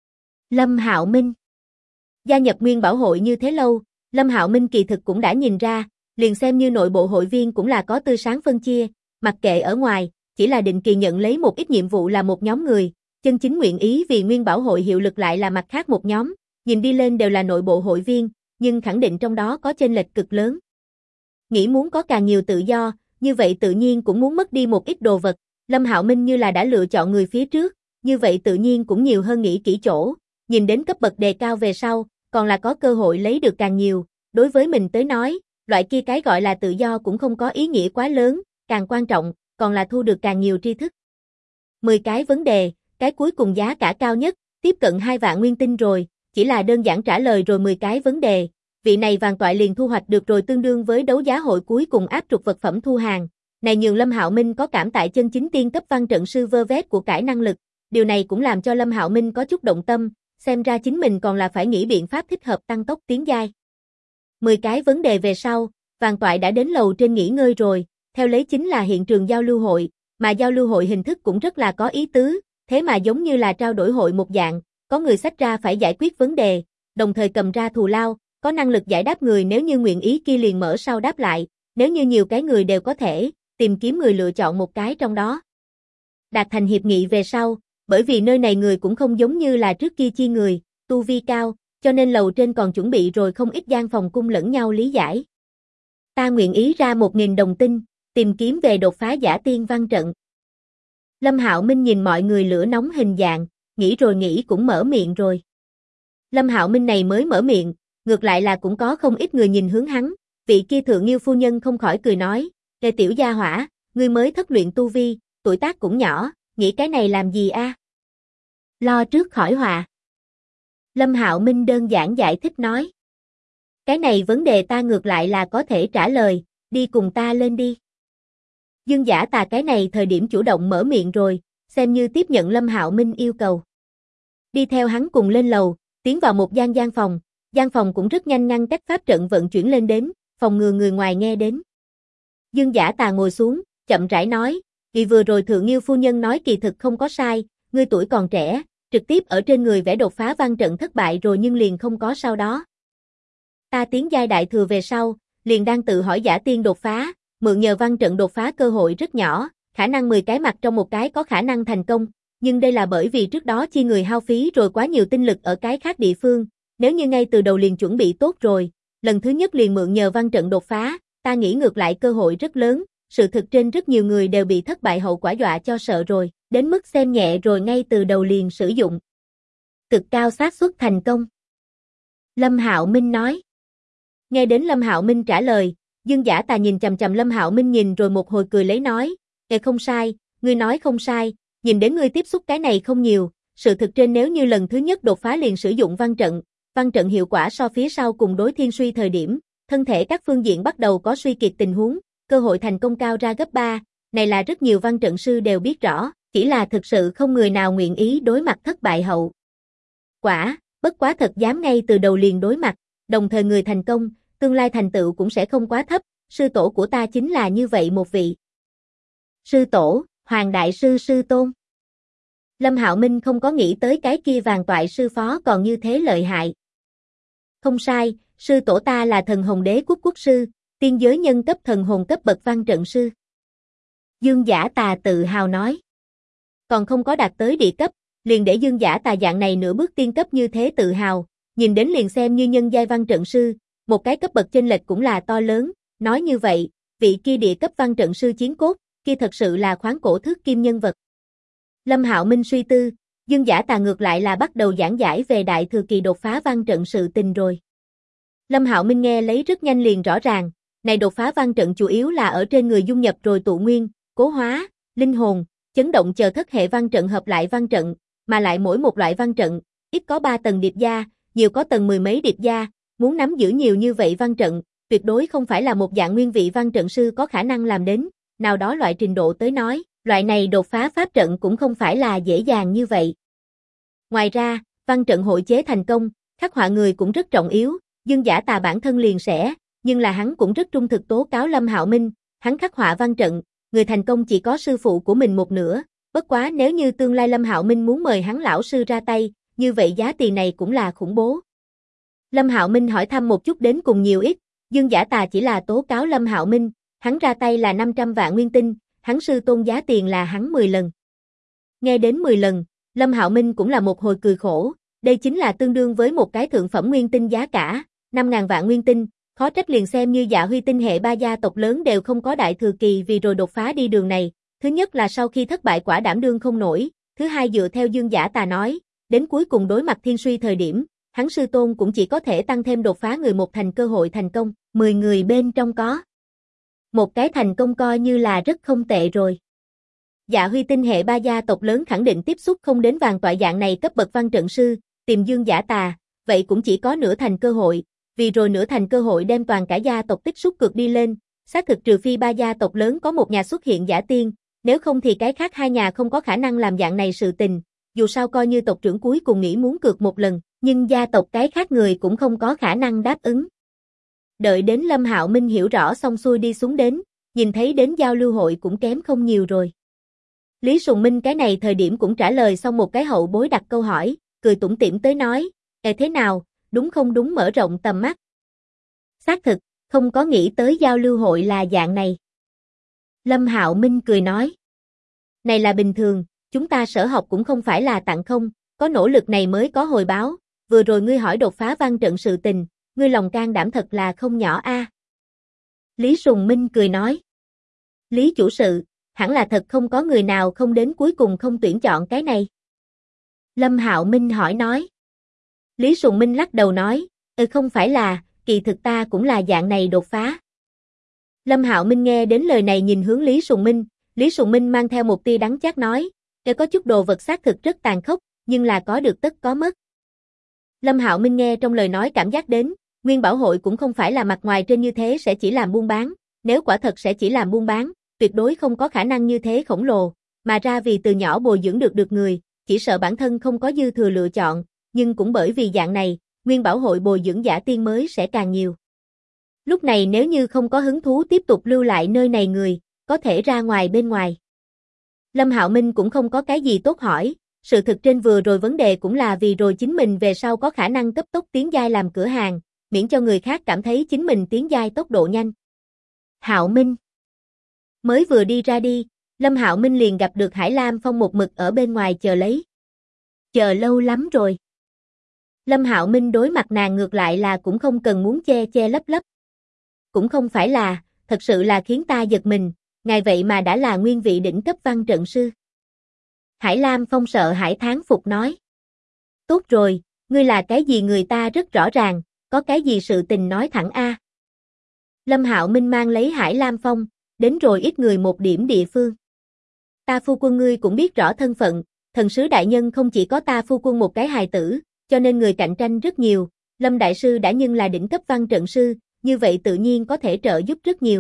Lâm Hạo Minh gia nhập Nguyên Bảo hội như thế lâu, Lâm Hạo Minh kỳ thực cũng đã nhìn ra, liền xem như nội bộ hội viên cũng là có tươi sáng phân chia, mặc kệ ở ngoài, chỉ là định kỳ nhận lấy một ít nhiệm vụ là một nhóm người, chân chính nguyện ý vì Nguyên Bảo hội hiệu lực lại là mặt khác một nhóm, nhìn đi lên đều là nội bộ hội viên, nhưng khẳng định trong đó có chênh lệch cực lớn. Nghĩ muốn có càng nhiều tự do, như vậy tự nhiên cũng muốn mất đi một ít đồ vật, Lâm Hạo Minh như là đã lựa chọn người phía trước, như vậy tự nhiên cũng nhiều hơn nghĩ kỹ chỗ, nhìn đến cấp bậc đề cao về sau, còn là có cơ hội lấy được càng nhiều, đối với mình tới nói, loại kia cái gọi là tự do cũng không có ý nghĩa quá lớn, càng quan trọng, còn là thu được càng nhiều tri thức. 10 cái vấn đề, cái cuối cùng giá cả cao nhất, tiếp cận 2 vạn nguyên tinh rồi, chỉ là đơn giản trả lời rồi 10 cái vấn đề, vị này vàng toại liền thu hoạch được rồi tương đương với đấu giá hội cuối cùng áp trục vật phẩm thu hàng. Này nhường Lâm Hạo Minh có cảm tại chân chính tiên cấp văn trận sư vơ vét của cải năng lực, điều này cũng làm cho Lâm Hạo Minh có chút động tâm, xem ra chính mình còn là phải nghĩ biện pháp thích hợp tăng tốc tiến giai. 10 cái vấn đề về sau, vàng toại đã đến lầu trên nghỉ ngơi rồi, theo lấy chính là hiện trường giao lưu hội, mà giao lưu hội hình thức cũng rất là có ý tứ, thế mà giống như là trao đổi hội một dạng, có người xách ra phải giải quyết vấn đề, đồng thời cầm ra thù lao, có năng lực giải đáp người nếu như nguyện ý kia liền mở sau đáp lại, nếu như nhiều cái người đều có thể, tìm kiếm người lựa chọn một cái trong đó. Đạt thành hiệp nghị về sau, bởi vì nơi này người cũng không giống như là trước kia chi người, tu vi cao, cho nên lầu trên còn chuẩn bị rồi không ít gian phòng cung lẫn nhau lý giải. Ta nguyện ý ra 1.000 đồng tinh, tìm kiếm về đột phá giả tiên văn trận. Lâm Hạo Minh nhìn mọi người lửa nóng hình dạng, nghĩ rồi nghĩ cũng mở miệng rồi. Lâm Hạo Minh này mới mở miệng, ngược lại là cũng có không ít người nhìn hướng hắn, vị kia thượng nghiêu phu nhân không khỏi cười nói, "Lê tiểu gia hỏa, ngươi mới thất luyện tu vi, tuổi tác cũng nhỏ, nghĩ cái này làm gì a? Lo trước khỏi họa." Lâm Hạo Minh đơn giản giải thích nói, "Cái này vấn đề ta ngược lại là có thể trả lời, đi cùng ta lên đi." Dương Giả Tà cái này thời điểm chủ động mở miệng rồi, xem như tiếp nhận Lâm Hạo Minh yêu cầu. Đi theo hắn cùng lên lầu, tiến vào một gian phòng cũng rất nhanh ngăn cách pháp trận vận chuyển lên đến, phòng ngừa người ngoài nghe đến. Dương Giả Tà ngồi xuống, chậm rãi nói, "Vì vừa rồi thượng nghiêu phu nhân nói kỳ thực không có sai, ngươi tuổi còn trẻ, trực tiếp ở trên người vẽ đột phá văn trận thất bại rồi nhưng liền không có sau đó. Ta tiến giai đại thừa về sau, liền đang tự hỏi giả tiên đột phá, mượn nhờ văn trận đột phá cơ hội rất nhỏ, khả năng 10 cái mặt trong một cái có khả năng thành công, nhưng đây là bởi vì trước đó chi người hao phí rồi quá nhiều tinh lực ở cái khác địa phương, nếu như ngay từ đầu liền chuẩn bị tốt rồi, lần thứ nhất liền mượn nhờ văn trận đột phá, ta nghĩ ngược lại cơ hội rất lớn, sự thực trên rất nhiều người đều bị thất bại hậu quả dọa cho sợ rồi, đến mức xem nhẹ rồi ngay từ đầu liền sử dụng. Cực cao xác suất thành công." Lâm Hạo Minh nói. Nghe đến Lâm Hạo Minh trả lời, Dương Giả Tà nhìn chằm chằm Lâm Hạo Minh nhìn rồi một hồi cười lấy nói, không sai, ngươi nói không sai, nhìn đến ngươi tiếp xúc cái này không nhiều, sự thực trên nếu như lần thứ nhất đột phá liền sử dụng văn trận hiệu quả so phía sau cùng đối thiên suy thời điểm, thân thể các phương diện bắt đầu có suy kiệt tình huống, cơ hội thành công cao ra gấp 3, này là rất nhiều văn trận sư đều biết rõ, chỉ là thực sự không người nào nguyện ý đối mặt thất bại hậu quả, bất quá thật dám ngay từ đầu liền đối mặt, đồng thời người thành công, tương lai thành tựu cũng sẽ không quá thấp, sư tổ của ta chính là như vậy một vị. Sư tổ, Hoàng Đại Sư Sư Tôn. Lâm Hạo Minh không có nghĩ tới cái kia vàng toại sư phó còn như thế lợi hại. Không sai, sư tổ ta là thần hồn đế quốc quốc sư, tiên giới nhân cấp thần hồn cấp bậc văn trận sư. Dương Giả Tà tự hào nói. Còn không có đạt tới địa cấp, liền để Dương Giả Tà dạng này nửa bước tiên cấp như thế tự hào, nhìn đến liền xem như nhân giai văn trận sư, một cái cấp bậc chênh lệch cũng là to lớn, nói như vậy, vị kia địa cấp văn trận sư chiến cốt, kia thật sự là khoáng cổ thước kim nhân vật. Lâm Hạo Minh suy tư, Dương Giả Tà ngược lại là bắt đầu giảng giải về đại thừa kỳ đột phá văn trận sự tình rồi. Lâm Hạo Minh nghe lấy rất nhanh liền rõ ràng, này đột phá văn trận chủ yếu là ở trên người dung nhập rồi tụ nguyên, cố hóa, linh hồn, chấn động chờ thất hệ văn trận hợp lại văn trận, mà lại mỗi một loại văn trận, ít có 3 tầng điệp gia, nhiều có tầng mười mấy điệp gia, muốn nắm giữ nhiều như vậy văn trận, tuyệt đối không phải là một dạng nguyên vị văn trận sư có khả năng làm đến, nào đó loại trình độ tới nói, loại này đột phá pháp trận cũng không phải là dễ dàng như vậy. Ngoài ra, văn trận hội chế thành công, khắc họa người cũng rất trọng yếu, Dương Giả Tà bản thân liền sẽ, nhưng là hắn cũng rất trung thực tố cáo Lâm Hạo Minh, hắn khắc họa văn trận, người thành công chỉ có sư phụ của mình một nửa, bất quá nếu như tương lai Lâm Hạo Minh muốn mời hắn lão sư ra tay, như vậy giá tiền này cũng là khủng bố. Lâm Hạo Minh hỏi thăm một chút đến cùng nhiều ít, Dương Giả Tà chỉ là tố cáo Lâm Hạo Minh, hắn ra tay là 500 vạn nguyên tinh, hắn sư tôn giá tiền là hắn 10 lần. Nghe đến 10 lần, Lâm Hạo Minh cũng là một hồi cười khổ, đây chính là tương đương với một cái thượng phẩm nguyên tinh giá cả, 5.000 vạn nguyên tinh, khó trách liền xem như Dạ Huy tinh hệ 3 gia tộc lớn đều không có đại thừa kỳ vì rồi đột phá đi đường này, thứ nhất là sau khi thất bại quả đảm đương không nổi, thứ hai dựa theo Dương Giả Tà nói, đến cuối cùng đối mặt thiên suy thời điểm, hắn sư tôn cũng chỉ có thể tăng thêm đột phá người một thành cơ hội thành công, 10 người bên trong có. Một cái thành công coi như là rất không tệ rồi. Dạ Huy tinh hệ 3 gia tộc lớn khẳng định tiếp xúc không đến vàng tọa dạng này cấp bậc văn trận sư, tìm Dương Giả Tà, vậy cũng chỉ có nửa thành cơ hội, vì rồi nửa thành cơ hội đem toàn cả gia tộc tích xúc cược đi lên, xác thực trừ phi 3 gia tộc lớn có một nhà xuất hiện giả tiên, nếu không thì cái khác 2 nhà không có khả năng làm dạng này sự tình, dù sao coi như tộc trưởng cuối cùng nghĩ muốn cược một lần, nhưng gia tộc cái khác người cũng không có khả năng đáp ứng. Đợi đến Lâm Hạo Minh hiểu rõ xong xuôi đi xuống đến, nhìn thấy đến giao lưu hội cũng kém không nhiều rồi. Lý Sùng Minh cái này thời điểm cũng trả lời xong một cái hậu bối đặt câu hỏi, cười tủm tỉm tới nói, thế nào, đúng không đúng mở rộng tầm mắt. Xác thực, không có nghĩ tới giao lưu hội là dạng này. Lâm Hạo Minh cười nói, này là bình thường, chúng ta sở học cũng không phải là tặng không, có nỗ lực này mới có hồi báo, vừa rồi ngươi hỏi đột phá văn trận sự tình, ngươi lòng can đảm thật là không nhỏ a. Lý Sùng Minh cười nói, Lý chủ sự, hẳn là thật không có người nào không đến cuối cùng không tuyển chọn cái này. Lâm Hạo Minh hỏi nói. Lý Sùng Minh lắc đầu nói, không phải là, kỳ thực ta cũng là dạng này đột phá. Lâm Hạo Minh nghe đến lời này nhìn hướng Lý Sùng Minh mang theo một tia đắng chát nói, có chút đồ vật xác thực rất tàn khốc, nhưng là có được tất có mất. Lâm Hạo Minh nghe trong lời nói cảm giác đến, Nguyên Bảo hội cũng không phải là mặt ngoài trên như thế sẽ chỉ làm buôn bán, nếu quả thật sẽ chỉ làm buôn bán, tuyệt đối không có khả năng như thế khổng lồ, mà ra vì từ nhỏ bồi dưỡng được người, chỉ sợ bản thân không có dư thừa lựa chọn, nhưng cũng bởi vì dạng này, Nguyên Bảo hội bồi dưỡng giả tiên mới sẽ càng nhiều. Lúc này nếu như không có hứng thú tiếp tục lưu lại nơi này người, có thể ra ngoài bên ngoài. Lâm Hạo Minh cũng không có cái gì tốt hỏi, sự thực trên vừa rồi vấn đề cũng là vì rồi chính mình về sau có khả năng cấp tốc tiến giai làm cửa hàng, miễn cho người khác cảm thấy chính mình tiến giai tốc độ nhanh. Hạo Minh mới vừa đi ra đi, Lâm Hạo Minh liền gặp được Hải Lam Phong một mực ở bên ngoài chờ lấy. Chờ lâu lắm rồi. Lâm Hạo Minh đối mặt nàng ngược lại là cũng không cần muốn che che lấp lấp. Cũng không phải là, thật sự là khiến ta giật mình, ngài vậy mà đã là nguyên vị đỉnh cấp văn trận sư. Hải Lam Phong sợ hãi thán phục nói. Tốt rồi, ngươi là cái gì người ta rất rõ ràng, có cái gì sự tình nói thẳng a. Lâm Hạo Minh mang lấy Hải Lam Phong, đến rồi ít người một điểm địa phương. Ta phu quân ngươi cũng biết rõ thân phận, thần sứ đại nhân không chỉ có ta phu quân một cái hài tử, cho nên người cạnh tranh rất nhiều, Lâm đại sư đã nhưng là đỉnh cấp văn trận sư, như vậy tự nhiên có thể trợ giúp rất nhiều.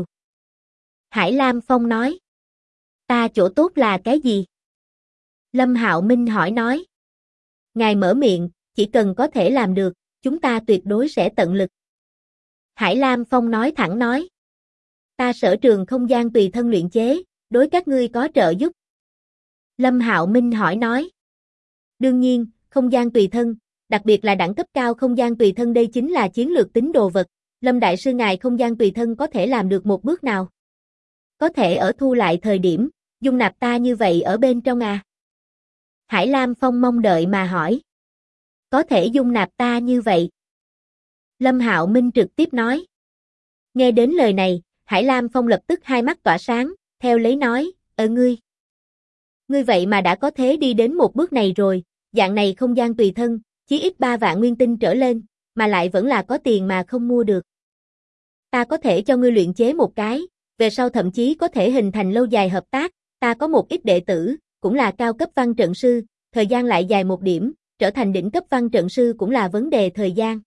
Hải Lam Phong nói. Ta chỗ tốt là cái gì? Lâm Hạo Minh hỏi nói. Ngài mở miệng, chỉ cần có thể làm được, chúng ta tuyệt đối sẽ tận lực. Hải Lam Phong nói thẳng nói. Ta sở trường không gian tùy thân luyện chế, đối các ngươi có trợ giúp. Lâm Hạo Minh hỏi nói. Đương nhiên, không gian tùy thân, đặc biệt là đẳng cấp cao không gian tùy thân đây chính là chiến lược tính đồ vật. Lâm Đại Sư ngài không gian tùy thân có thể làm được một bước nào? Có thể ở thu lại thời điểm, dung nạp ta như vậy ở bên trong à? Hải Lam Phong mong đợi mà hỏi. Có thể dung nạp ta như vậy. Lâm Hạo Minh trực tiếp nói. Nghe đến lời này, Hải Lam Phong lập tức hai mắt tỏa sáng, theo lấy nói, ngươi. Ngươi vậy mà đã có thế đi đến một bước này rồi, dạng này không gian tùy thân, chí ít 3 vạn nguyên tinh trở lên, mà lại vẫn là có tiền mà không mua được. Ta có thể cho ngươi luyện chế một cái, về sau thậm chí có thể hình thành lâu dài hợp tác, ta có một ít đệ tử, cũng là cao cấp văn trận sư, thời gian lại dài một điểm, trở thành đỉnh cấp văn trận sư cũng là vấn đề thời gian.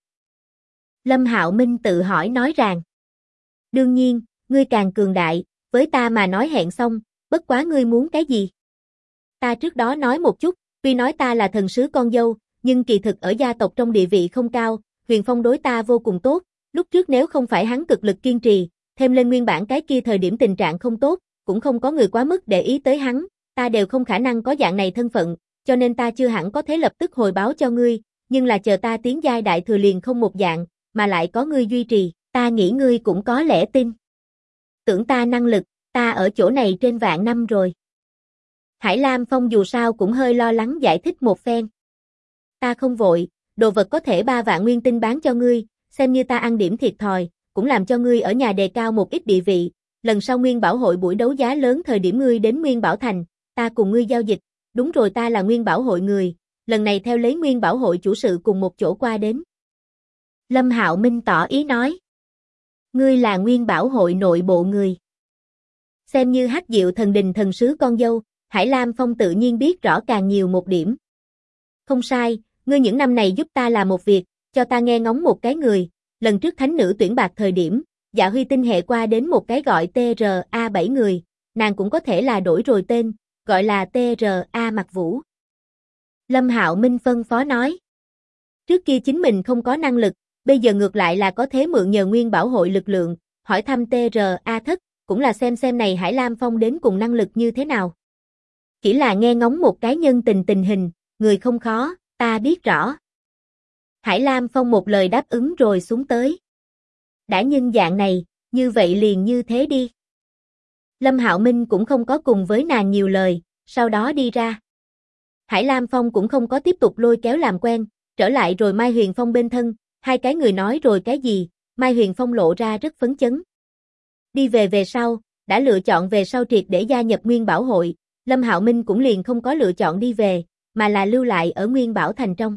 Lâm Hạo Minh tự hỏi nói rằng, đương nhiên, ngươi càng cường đại, với ta mà nói hẹn xong, bất quá ngươi muốn cái gì? Ta trước đó nói một chút, tuy nói ta là thần sứ con dâu, nhưng kỳ thực ở gia tộc trong địa vị không cao, Huyền Phong đối ta vô cùng tốt, lúc trước nếu không phải hắn cực lực kiên trì, thêm lên nguyên bản cái kia thời điểm tình trạng không tốt, cũng không có người quá mức để ý tới hắn, ta đều không khả năng có dạng này thân phận, cho nên ta chưa hẳn có thể lập tức hồi báo cho ngươi, nhưng là chờ ta tiến giai đại thừa liền không một dạng, mà lại có ngươi duy trì, ta nghĩ ngươi cũng có lẽ tin. Tưởng ta năng lực, ta ở chỗ này trên vạn năm rồi. Hải Lam Phong dù sao cũng hơi lo lắng giải thích một phen. Ta không vội, đồ vật có thể 3 vạn nguyên tinh bán cho ngươi, xem như ta ăn điểm thiệt thòi, cũng làm cho ngươi ở nhà đề cao một ít địa vị. Lần sau Nguyên Bảo hội buổi đấu giá lớn thời điểm ngươi đến Nguyên Bảo Thành, ta cùng ngươi giao dịch. Đúng rồi, ta là Nguyên Bảo hội người, lần này theo lấy Nguyên Bảo hội chủ sự cùng một chỗ qua đến. Lâm Hạo Minh tỏ ý nói. Ngươi là Nguyên Bảo hội nội bộ người. Xem như Hắc Diệu Thần Đình thần sứ con dâu, Hải Lam Phong tự nhiên biết rõ càng nhiều một điểm. Không sai, ngươi những năm này giúp ta làm một việc, cho ta nghe ngóng một cái người, lần trước thánh nữ tuyển bạc thời điểm, Dạ Huy tinh hệ qua đến một cái gọi TRA7 người, nàng cũng có thể là đổi rồi tên, gọi là TRA Mặc Vũ. Lâm Hạo Minh phân phó nói. Trước kia chính mình không có năng lực, bây giờ ngược lại là có thế mượn nhờ Nguyên Bảo hội lực lượng, hỏi thăm TRA thất, cũng là xem này Hải Lam Phong đến cùng năng lực như thế nào. Chỉ là nghe ngóng một cái nhân tình hình, người không khó, ta biết rõ. Hải Lam Phong một lời đáp ứng rồi xuống tới. Đã nhân dạng này, như vậy liền như thế đi. Lâm Hạo Minh cũng không có cùng với nàng nhiều lời, sau đó đi ra. Hải Lam Phong cũng không có tiếp tục lôi kéo làm quen, trở lại rồi Mai Huyền Phong bên thân, hai cái người nói rồi cái gì, Mai Huyền Phong lộ ra rất phấn chấn. Đi về sau, đã lựa chọn về sau triệt để gia nhập Nguyên Bảo hội, Lâm Hạo Minh cũng liền không có lựa chọn đi về, mà là lưu lại ở Nguyên Bảo Thành trong.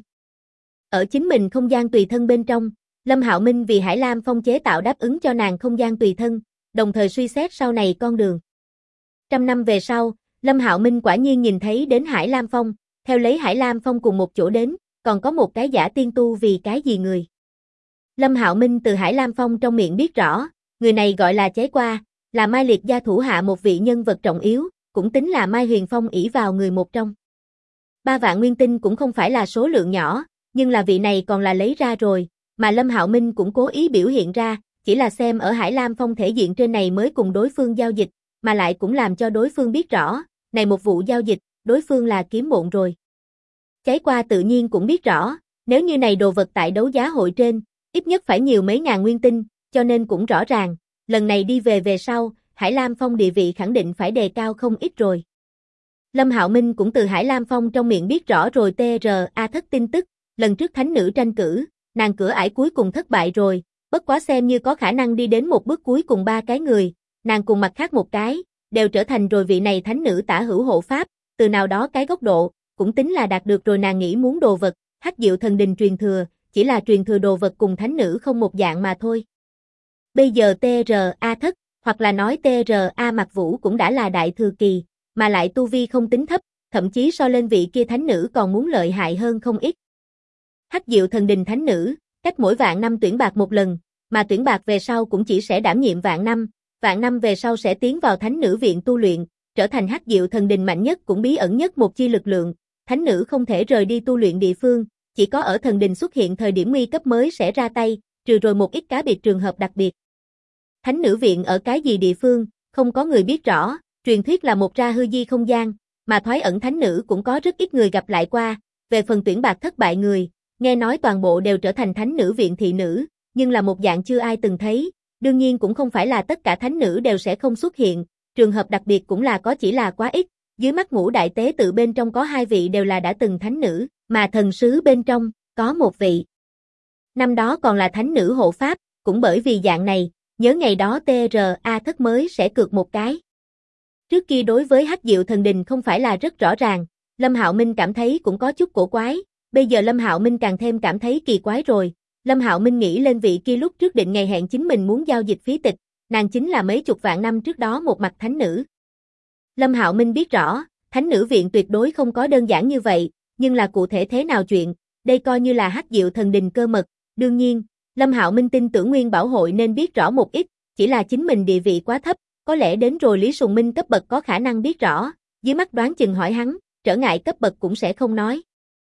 Ở chính mình không gian tùy thân bên trong, Lâm Hạo Minh vì Hải Lam Phong chế tạo đáp ứng cho nàng không gian tùy thân, đồng thời suy xét sau này con đường. 100 năm về sau, Lâm Hạo Minh quả nhiên nhìn thấy đến Hải Lam Phong, theo lấy Hải Lam Phong cùng một chỗ đến, còn có một cái giả tiên tu vì cái gì người. Lâm Hạo Minh từ Hải Lam Phong trong miệng biết rõ, người này gọi là Cháy Qua, là Mai Liệt gia thủ hạ một vị nhân vật trọng yếu, cũng tính là Mai Huyền Phong ỷ vào người một trong. 3 vạn nguyên tinh cũng không phải là số lượng nhỏ, nhưng là vị này còn là lấy ra rồi, mà Lâm Hạo Minh cũng cố ý biểu hiện ra, chỉ là xem ở Hải Lam Phong thể diện trên này mới cùng đối phương giao dịch, mà lại cũng làm cho đối phương biết rõ, này một vụ giao dịch, đối phương là kiếm bộn rồi. Cháy Qua tự nhiên cũng biết rõ, nếu như này đồ vật tại đấu giá hội trên, ít nhất phải nhiều mấy ngàn nguyên tinh, cho nên cũng rõ ràng, lần này đi về sau, Hải Lam Phong địa vị khẳng định phải đề cao không ít rồi. Lâm Hạo Minh cũng từ Hải Lam Phong trong miệng biết rõ rồi TRA thất tin tức, lần trước thánh nữ tranh cử, nàng cửa ải cuối cùng thất bại rồi, bất quá xem như có khả năng đi đến một bước cuối cùng 3 cái người, nàng cùng mặt khác một cái, đều trở thành rồi vị này thánh nữ tả hữu hộ pháp, từ nào đó cái góc độ, cũng tính là đạt được rồi nàng nghĩ muốn đồ vật, Hắc Diệu Thần Đình truyền thừa, chỉ là truyền thừa đồ vật cùng thánh nữ không một dạng mà thôi. Bây giờ TRA thất, hoặc là nói TRA Mặc Vũ cũng đã là đại thừa kỳ, mà lại tu vi không tính thấp, thậm chí so lên vị kia thánh nữ còn muốn lợi hại hơn không ít. Hắc Diệu Thần Đình thánh nữ, cách mỗi vạn năm tuyển bạc một lần, mà tuyển bạc về sau cũng chỉ sẽ đảm nhiệm vạn năm về sau sẽ tiến vào thánh nữ viện tu luyện, trở thành Hắc Diệu Thần Đình mạnh nhất cũng bí ẩn nhất một chi lực lượng, thánh nữ không thể rời đi tu luyện địa phương, chỉ có ở thần đình xuất hiện thời điểm nguy cấp mới sẽ ra tay, trừ rồi một ít cá biệt trường hợp đặc biệt. Thánh nữ viện ở cái gì địa phương, không có người biết rõ, truyền thuyết là một ra hư di không gian, mà thoái ẩn thánh nữ cũng có rất ít người gặp lại qua, về phần tuyển bạc thất bại người, nghe nói toàn bộ đều trở thành thánh nữ viện thị nữ, nhưng là một dạng chưa ai từng thấy, đương nhiên cũng không phải là tất cả thánh nữ đều sẽ không xuất hiện, trường hợp đặc biệt cũng là có chỉ là quá ít, dưới mắt Ngũ đại tế tự bên trong có 2 vị đều là đã từng thánh nữ, mà thần sứ bên trong, có 1 vị. Năm đó còn là thánh nữ hộ pháp, cũng bởi vì dạng này, nhớ ngày đó TRA thất mới sẽ cược một cái. Trước kia đối với Hắc Diệu thần đình không phải là rất rõ ràng, Lâm Hạo Minh cảm thấy cũng có chút cổ quái, bây giờ Lâm Hạo Minh càng thêm cảm thấy kỳ quái rồi. Lâm Hạo Minh nghĩ lên vị kia lúc trước định ngày hẹn chính mình muốn giao dịch phí tịch, nàng chính là mấy chục vạn năm trước đó một mặt thánh nữ. Lâm Hạo Minh biết rõ, thánh nữ viện tuyệt đối không có đơn giản như vậy, nhưng là cụ thể thế nào chuyện, đây coi như là Hắc Diệu thần đình cơ mật, đương nhiên, Lâm Hạo Minh tin tưởng Nguyên Bảo hội nên biết rõ một ít, chỉ là chính mình địa vị quá thấp, có lẽ đến rồi Lý Sùng Minh cấp bậc có khả năng biết rõ, dưới mắt đoán chừng hỏi hắn, trở ngại cấp bậc cũng sẽ không nói.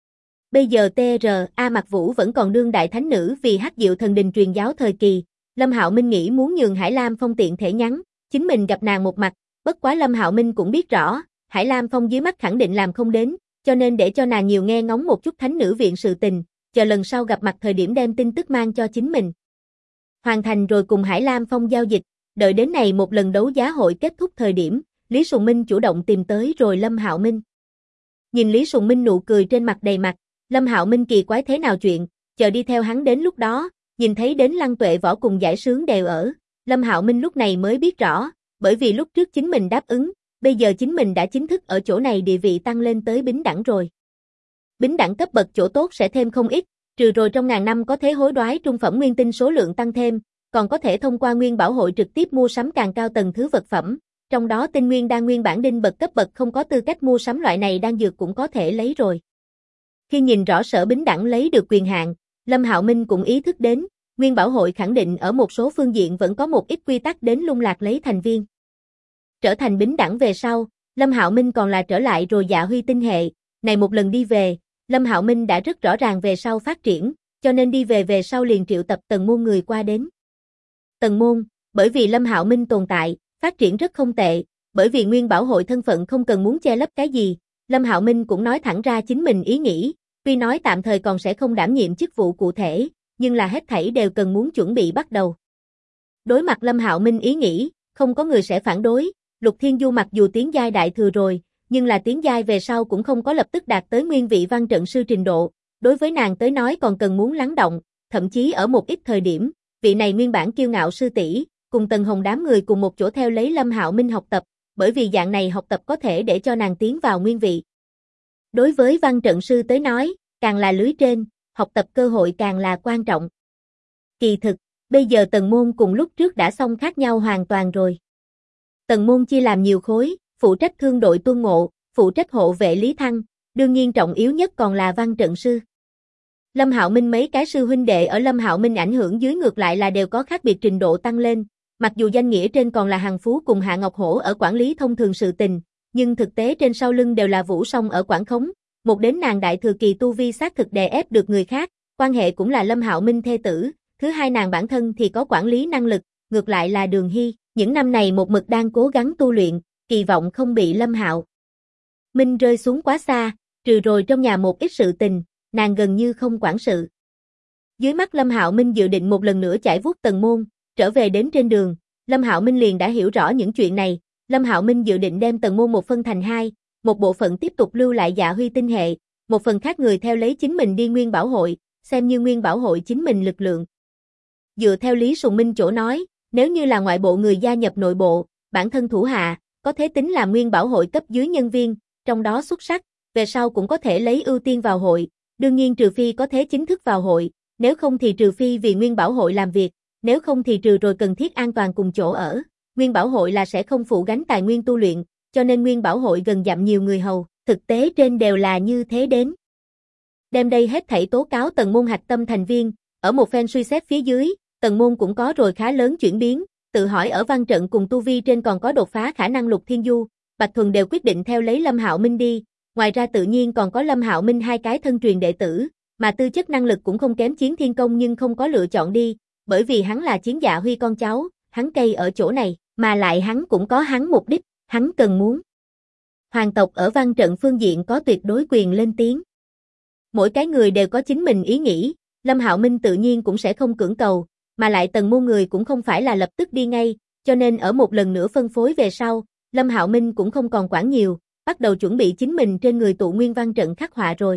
Bây giờ TRA Mạc Vũ vẫn còn đương đại thánh nữ vì Hắc Diệu thần đình truyền giáo thời kỳ, Lâm Hạo Minh nghĩ muốn nhường Hải Lam Phong tiện thể nhắn, chính mình gặp nàng một mặt, bất quá Lâm Hạo Minh cũng biết rõ, Hải Lam Phong dưới mắt khẳng định làm không đến, cho nên để cho nàng nhiều nghe ngóng một chút thánh nữ viện sự tình, chờ lần sau gặp mặt thời điểm đem tin tức mang cho chính mình. Hoàn thành rồi cùng Hải Lam Phong giao dịch, đợi đến này một lần đấu giá hội kết thúc thời điểm, Lý Sùng Minh chủ động tìm tới rồi Lâm Hạo Minh. Nhìn Lý Sùng Minh nụ cười trên mặt đầy mặt, Lâm Hạo Minh kỳ quái thế nào chuyện, chờ đi theo hắn đến lúc đó, nhìn thấy đến Lăng Tuệ Võ cùng Giải Sướng đều ở, Lâm Hạo Minh lúc này mới biết rõ, bởi vì lúc trước chính mình đáp ứng, bây giờ chính mình đã chính thức ở chỗ này địa vị tăng lên tới bính đẳng rồi. Bính đẳng cấp bậc chỗ tốt sẽ thêm không ít, trừ rồi trong ngàn năm có thế hối đoái trung phẩm nguyên tinh số lượng tăng thêm, còn có thể thông qua Nguyên Bảo hội trực tiếp mua sắm càng cao tầng thứ vật phẩm, trong đó tinh nguyên đan nguyên bản đinh bậc cấp bậc không có tư cách mua sắm loại này đan dược cũng có thể lấy rồi. Khi nhìn rõ Sở Bính Đẳng lấy được quyền hạn, Lâm Hạo Minh cũng ý thức đến, Nguyên Bảo hội khẳng định ở một số phương diện vẫn có một ít quy tắc đến lung lạc lấy thành viên. Trở thành Bính Đẳng về sau, Lâm Hạo Minh còn là trở lại rồi Dạ Huy tinh hệ, này một lần đi về, Lâm Hạo Minh đã rất rõ ràng về sau phát triển, cho nên đi về sau liền triệu tập Tần Môn người qua đến. Tần Môn, bởi vì Lâm Hạo Minh tồn tại, phát triển rất không tệ, bởi vì Nguyên Bảo hội thân phận không cần muốn che lấp cái gì, Lâm Hạo Minh cũng nói thẳng ra chính mình ý nghĩ, tuy nói tạm thời còn sẽ không đảm nhiệm chức vụ cụ thể, nhưng là hết thảy đều cần muốn chuẩn bị bắt đầu. Đối mặt Lâm Hạo Minh ý nghĩ, không có người sẽ phản đối, Lục Thiên Du mặc dù tiến giai đại thừa rồi, nhưng là tiến giai về sau cũng không có lập tức đạt tới nguyên vị văn trận sư trình độ, đối với nàng tới nói còn cần muốn lắng động, thậm chí ở một ít thời điểm, vị này nguyên bản kiêu ngạo sư tỷ cùng Tần Hồng đám người cùng một chỗ theo lấy Lâm Hạo Minh học tập, bởi vì dạng này học tập có thể để cho nàng tiến vào nguyên vị. Đối với văn trận sư tới nói, càng là lưới trên, học tập cơ hội càng là quan trọng. Kỳ thực, bây giờ Tần Môn cùng lúc trước đã xong khác nhau hoàn toàn rồi. Tần Môn chia làm nhiều khối, phụ trách thương đội tuân ngộ, phụ trách hộ vệ Lý Thăng, đương nhiên trọng yếu nhất còn là văn trận sư. Lâm Hạo Minh mấy cái sư huynh đệ ở Lâm Hạo Minh ảnh hưởng dưới ngược lại là đều có khác biệt trình độ tăng lên, mặc dù danh nghĩa trên còn là Hằng Phú cùng Hạ Ngọc Hổ ở quản lý thông thường sự tình, nhưng thực tế trên sau lưng đều là Vũ Song ở quản khống, một đến nàng đại thừa kỳ tu vi xác thực đè ép được người khác, quan hệ cũng là Lâm Hạo Minh thê tử, thứ hai nàng bản thân thì có quản lý năng lực, ngược lại là Đường Hy, những năm này một mực đang cố gắng tu luyện, kỳ vọng không bị Lâm Hạo Minh rơi xuống quá xa, trừ rồi trong nhà một ít sự tình, nàng gần như không quản sự. Dưới mắt Lâm Hạo Minh dự định một lần nữa chải vuốt Tần Môn, trở về đến trên đường, Lâm Hạo Minh liền đã hiểu rõ những chuyện này, Lâm Hạo Minh dự định đem Tần Môn một phân thành hai, một bộ phận tiếp tục lưu lại Dạ Huy tinh hệ, một phần khác người theo lấy chính mình đi Nguyên Bảo hội, xem như Nguyên Bảo hội chính mình lực lượng. Dựa theo Lý Sùng Minh chỗ nói, nếu như là ngoại bộ người gia nhập nội bộ, bản thân thủ hạ, có thể tính là Nguyên Bảo hội cấp dưới nhân viên, trong đó xuất sắc, về sau cũng có thể lấy ưu tiên vào hội, đương nhiên trừ phi có thể chính thức vào hội, nếu không thì trừ phi vì Nguyên Bảo hội làm việc, nếu không thì trừ rồi cần thiết an toàn cùng chỗ ở, Nguyên Bảo hội là sẽ không phụ gánh tài nguyên tu luyện, cho nên Nguyên Bảo hội gần dặm nhiều người hầu, thực tế trên đều là như thế đến. Đem đây hết thảy tố cáo Tần Môn hạch tâm thành viên, ở một phen suy xét phía dưới, Tần Môn cũng có rồi khá lớn chuyển biến, tự hỏi ở văn trận cùng tu vi trên còn có đột phá khả năng. Lục Thiên Du, Bạch Thuần đều quyết định theo lấy Lâm Hạo Minh đi, ngoài ra tự nhiên còn có Lâm Hạo Minh hai cái thân truyền đệ tử, mà tư chất năng lực cũng không kém Chiến Thiên Công nhưng không có lựa chọn đi, bởi vì hắn là Chiến Dạ Huy con cháu, hắn cây ở chỗ này, mà lại hắn cũng có hắn mục đích, hắn cần muốn. Hoàng tộc ở văn trận phương diện có tuyệt đối quyền lên tiếng. Mỗi cái người đều có chính mình ý nghĩ, Lâm Hạo Minh tự nhiên cũng sẽ không cưỡng cầu, mà lại Tần môn người cũng không phải là lập tức đi ngay, cho nên ở một lần nữa phân phối về sau, Lâm Hạo Minh cũng không còn quản nhiều, bắt đầu chuẩn bị chính mình trên người tụ nguyên văn trận khắc họa rồi.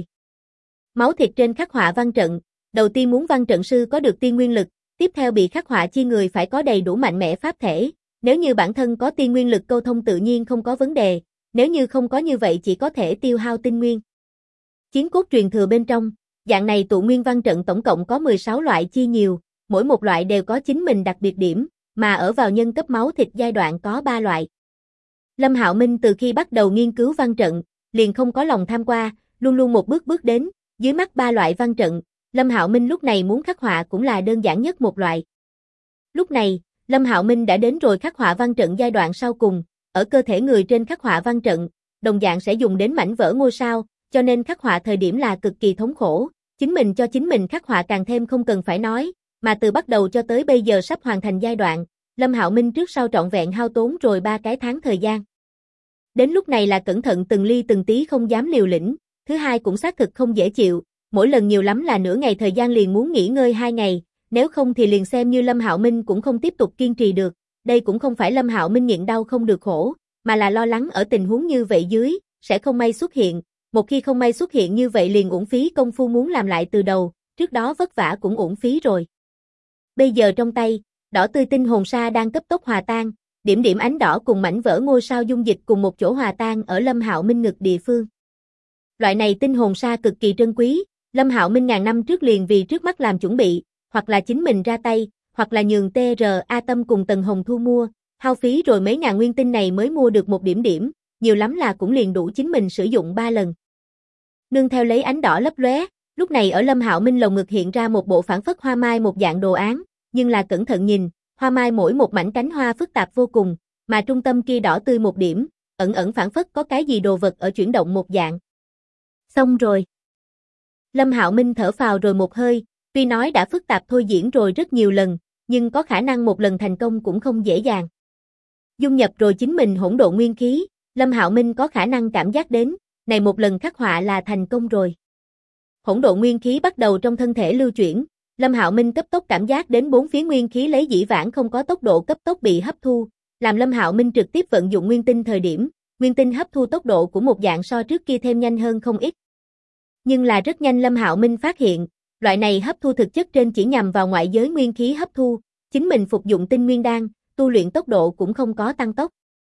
Máu thịt trên khắc họa văn trận, đầu tiên muốn văn trận sư có được tiên nguyên lực, tiếp theo bị khắc họa chi người phải có đầy đủ mạnh mẽ pháp thể, nếu như bản thân có tiên nguyên lực câu thông tự nhiên không có vấn đề, nếu như không có như vậy chỉ có thể tiêu hao tinh nguyên. Chiến cốt truyền thừa bên trong, dạng này tụ nguyên văn trận tổng cộng có 16 loại chia nhiều, mỗi một loại đều có chính mình đặc biệt điểm, mà ở vào nhân cấp máu thịt giai đoạn có 3 loại. Lâm Hạo Minh từ khi bắt đầu nghiên cứu văn trận, liền không có lòng tham qua, luôn luôn một bước bước đến, dưới mắt 3 loại văn trận, Lâm Hạo Minh lúc này muốn khắc họa cũng là đơn giản nhất một loại. Lúc này, Lâm Hạo Minh đã đến rồi khắc họa văn trận giai đoạn sau cùng, ở cơ thể người trên khắc họa văn trận, đồng dạng sẽ dùng đến mảnh vỡ ngôi sao, cho nên khắc họa thời điểm là cực kỳ thống khổ, chính mình cho chính mình khắc họa càng thêm không cần phải nói, mà từ bắt đầu cho tới bây giờ sắp hoàn thành giai đoạn, Lâm Hạo Minh trước sau trọn vẹn hao tốn rồi 3 cái tháng thời gian. Đến lúc này là cẩn thận từng ly từng tí không dám liều lĩnh, thứ hai cũng xác thực không dễ chịu, mỗi lần nhiều lắm là nửa ngày thời gian liền muốn nghỉ ngơi 2 ngày, nếu không thì liền xem như Lâm Hạo Minh cũng không tiếp tục kiên trì được, đây cũng không phải Lâm Hạo Minh nhịn đau không được khổ, mà là lo lắng ở tình huống như vậy dưới, sẽ không may xuất hiện, một khi không may xuất hiện như vậy liền uổng phí công phu muốn làm lại từ đầu, trước đó vất vả cũng uổng phí rồi. Bây giờ trong tay, đỏ tươi tinh hồn sa đang cấp tốc hòa tan, điểm điểm ánh đỏ cùng mảnh vỡ ngôi sao dung dịch cùng một chỗ hòa tan ở Lâm Hạo Minh ngực địa phương. Loại này tinh hồn sa cực kỳ trân quý, Lâm Hạo Minh ngàn năm trước liền vì trước mắt làm chuẩn bị, hoặc là chính mình ra tay, hoặc là nhường TRA Tâm cùng Tần Hồng thu mua, hao phí rồi mấy ngàn nguyên tinh này mới mua được một điểm điểm, nhiều lắm là cũng liền đủ chính mình sử dụng 3 lần. Nương theo lấy ánh đỏ lấp lóe, lúc này ở Lâm Hạo Minh lồng ngực hiện ra một bộ phản phất hoa mai một dạng đồ án, nhưng là cẩn thận nhìn, hoa mai mỗi một mảnh cánh hoa phức tạp vô cùng, mà trung tâm kia đỏ tươi một điểm, ẩn ẩn phản phất có cái gì đồ vật ở chuyển động một dạng. Xong rồi. Lâm Hạo Minh thở phào rồi một hơi, tuy nói đã phức tạp thôi diễn rồi rất nhiều lần, nhưng có khả năng một lần thành công cũng không dễ dàng. Dung nhập rồi chính mình hỗn độn nguyên khí, Lâm Hạo Minh có khả năng cảm giác đến, này một lần khắc họa là thành công rồi. Hỗn độn nguyên khí bắt đầu trong thân thể lưu chuyển, Lâm Hạo Minh cấp tốc cảm giác đến bốn phía nguyên khí lấy dĩ vãng không có tốc độ cấp tốc bị hấp thu, làm Lâm Hạo Minh trực tiếp vận dụng nguyên tinh thời điểm, nguyên tinh hấp thu tốc độ của một dạng so trước kia thêm nhanh hơn không ít. Nhưng là rất nhanh Lâm Hạo Minh phát hiện, loại này hấp thu thực chất trên chỉ nhằm vào ngoại giới nguyên khí hấp thu, chính mình phục dụng tinh nguyên đan, tu luyện tốc độ cũng không có tăng tốc.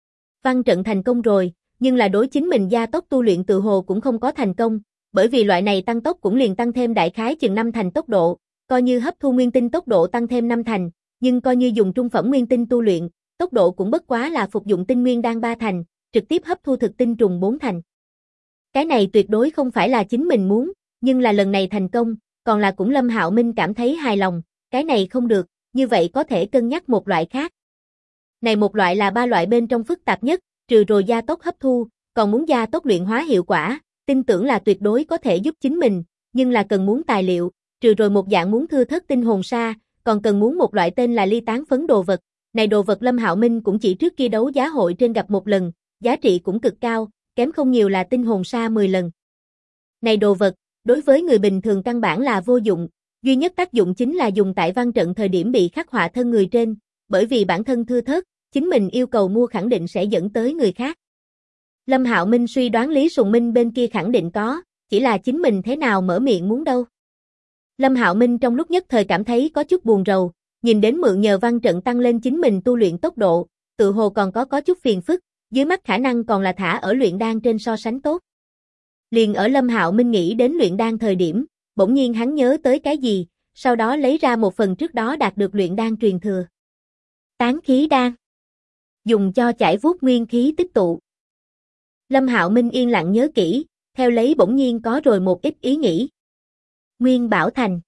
Văn trận thành công rồi, nhưng là đối chính mình gia tốc tu luyện tự hồ cũng không có thành công, bởi vì loại này tăng tốc cũng liền tăng thêm đại khái chừng 5 thành tốc độ, coi như hấp thu nguyên tinh tốc độ tăng thêm 5 thành, nhưng coi như dùng trung phẩm nguyên tinh tu luyện, tốc độ cũng bất quá là phục dụng tinh nguyên đan 3 thành, trực tiếp hấp thu thực tinh trùng 4 thành. Cái này tuyệt đối không phải là chính mình muốn, nhưng là lần này thành công, còn là cũng Lâm Hạo Minh cảm thấy hài lòng, cái này không được, như vậy có thể cân nhắc một loại khác. Này một loại là 3 loại bên trong phức tạp nhất, trừ rồi gia tốc hấp thu, còn muốn gia tốc luyện hóa hiệu quả, tin tưởng là tuyệt đối có thể giúp chính mình, nhưng là cần muốn tài liệu, trừ rồi một dạng muốn thưa thất tinh hồn sa, còn cần muốn một loại tên là ly tán phấn đồ vật. Này đồ vật Lâm Hạo Minh cũng chỉ trước kia đấu giá hội trên gặp một lần, giá trị cũng cực cao, kém không nhiều là tinh hồn sa 10 lần. Này đồ vật, đối với người bình thường căn bản là vô dụng, duy nhất tác dụng chính là dùng tại văn trận thời điểm bị khắc họa thân người trên, bởi vì bản thân thưa thớt, chính mình yêu cầu mua khẳng định sẽ dẫn tới người khác. Lâm Hạo Minh suy đoán Lý Sùng Minh bên kia khẳng định có, chỉ là chính mình thế nào mở miệng muốn đâu. Lâm Hạo Minh trong lúc nhất thời cảm thấy có chút buồn rầu, nhìn đến mượn nhờ văn trận tăng lên chính mình tu luyện tốc độ, tự hồ còn có chút phiền phức, dưới mắt khả năng còn là thả ở luyện đan trên so sánh tốt. Liền ở Lâm Hạo Minh nghĩ đến luyện đan thời điểm, bỗng nhiên hắn nhớ tới cái gì, sau đó lấy ra một phần trước đó đạt được luyện đan truyền thừa. Tán khí đan. Dùng cho chải vuốt nguyên khí tích tụ. Lâm Hạo Minh yên lặng nhớ kỹ, theo lấy bỗng nhiên có rồi một ít ý nghĩ. Nguyên Bảo Thành.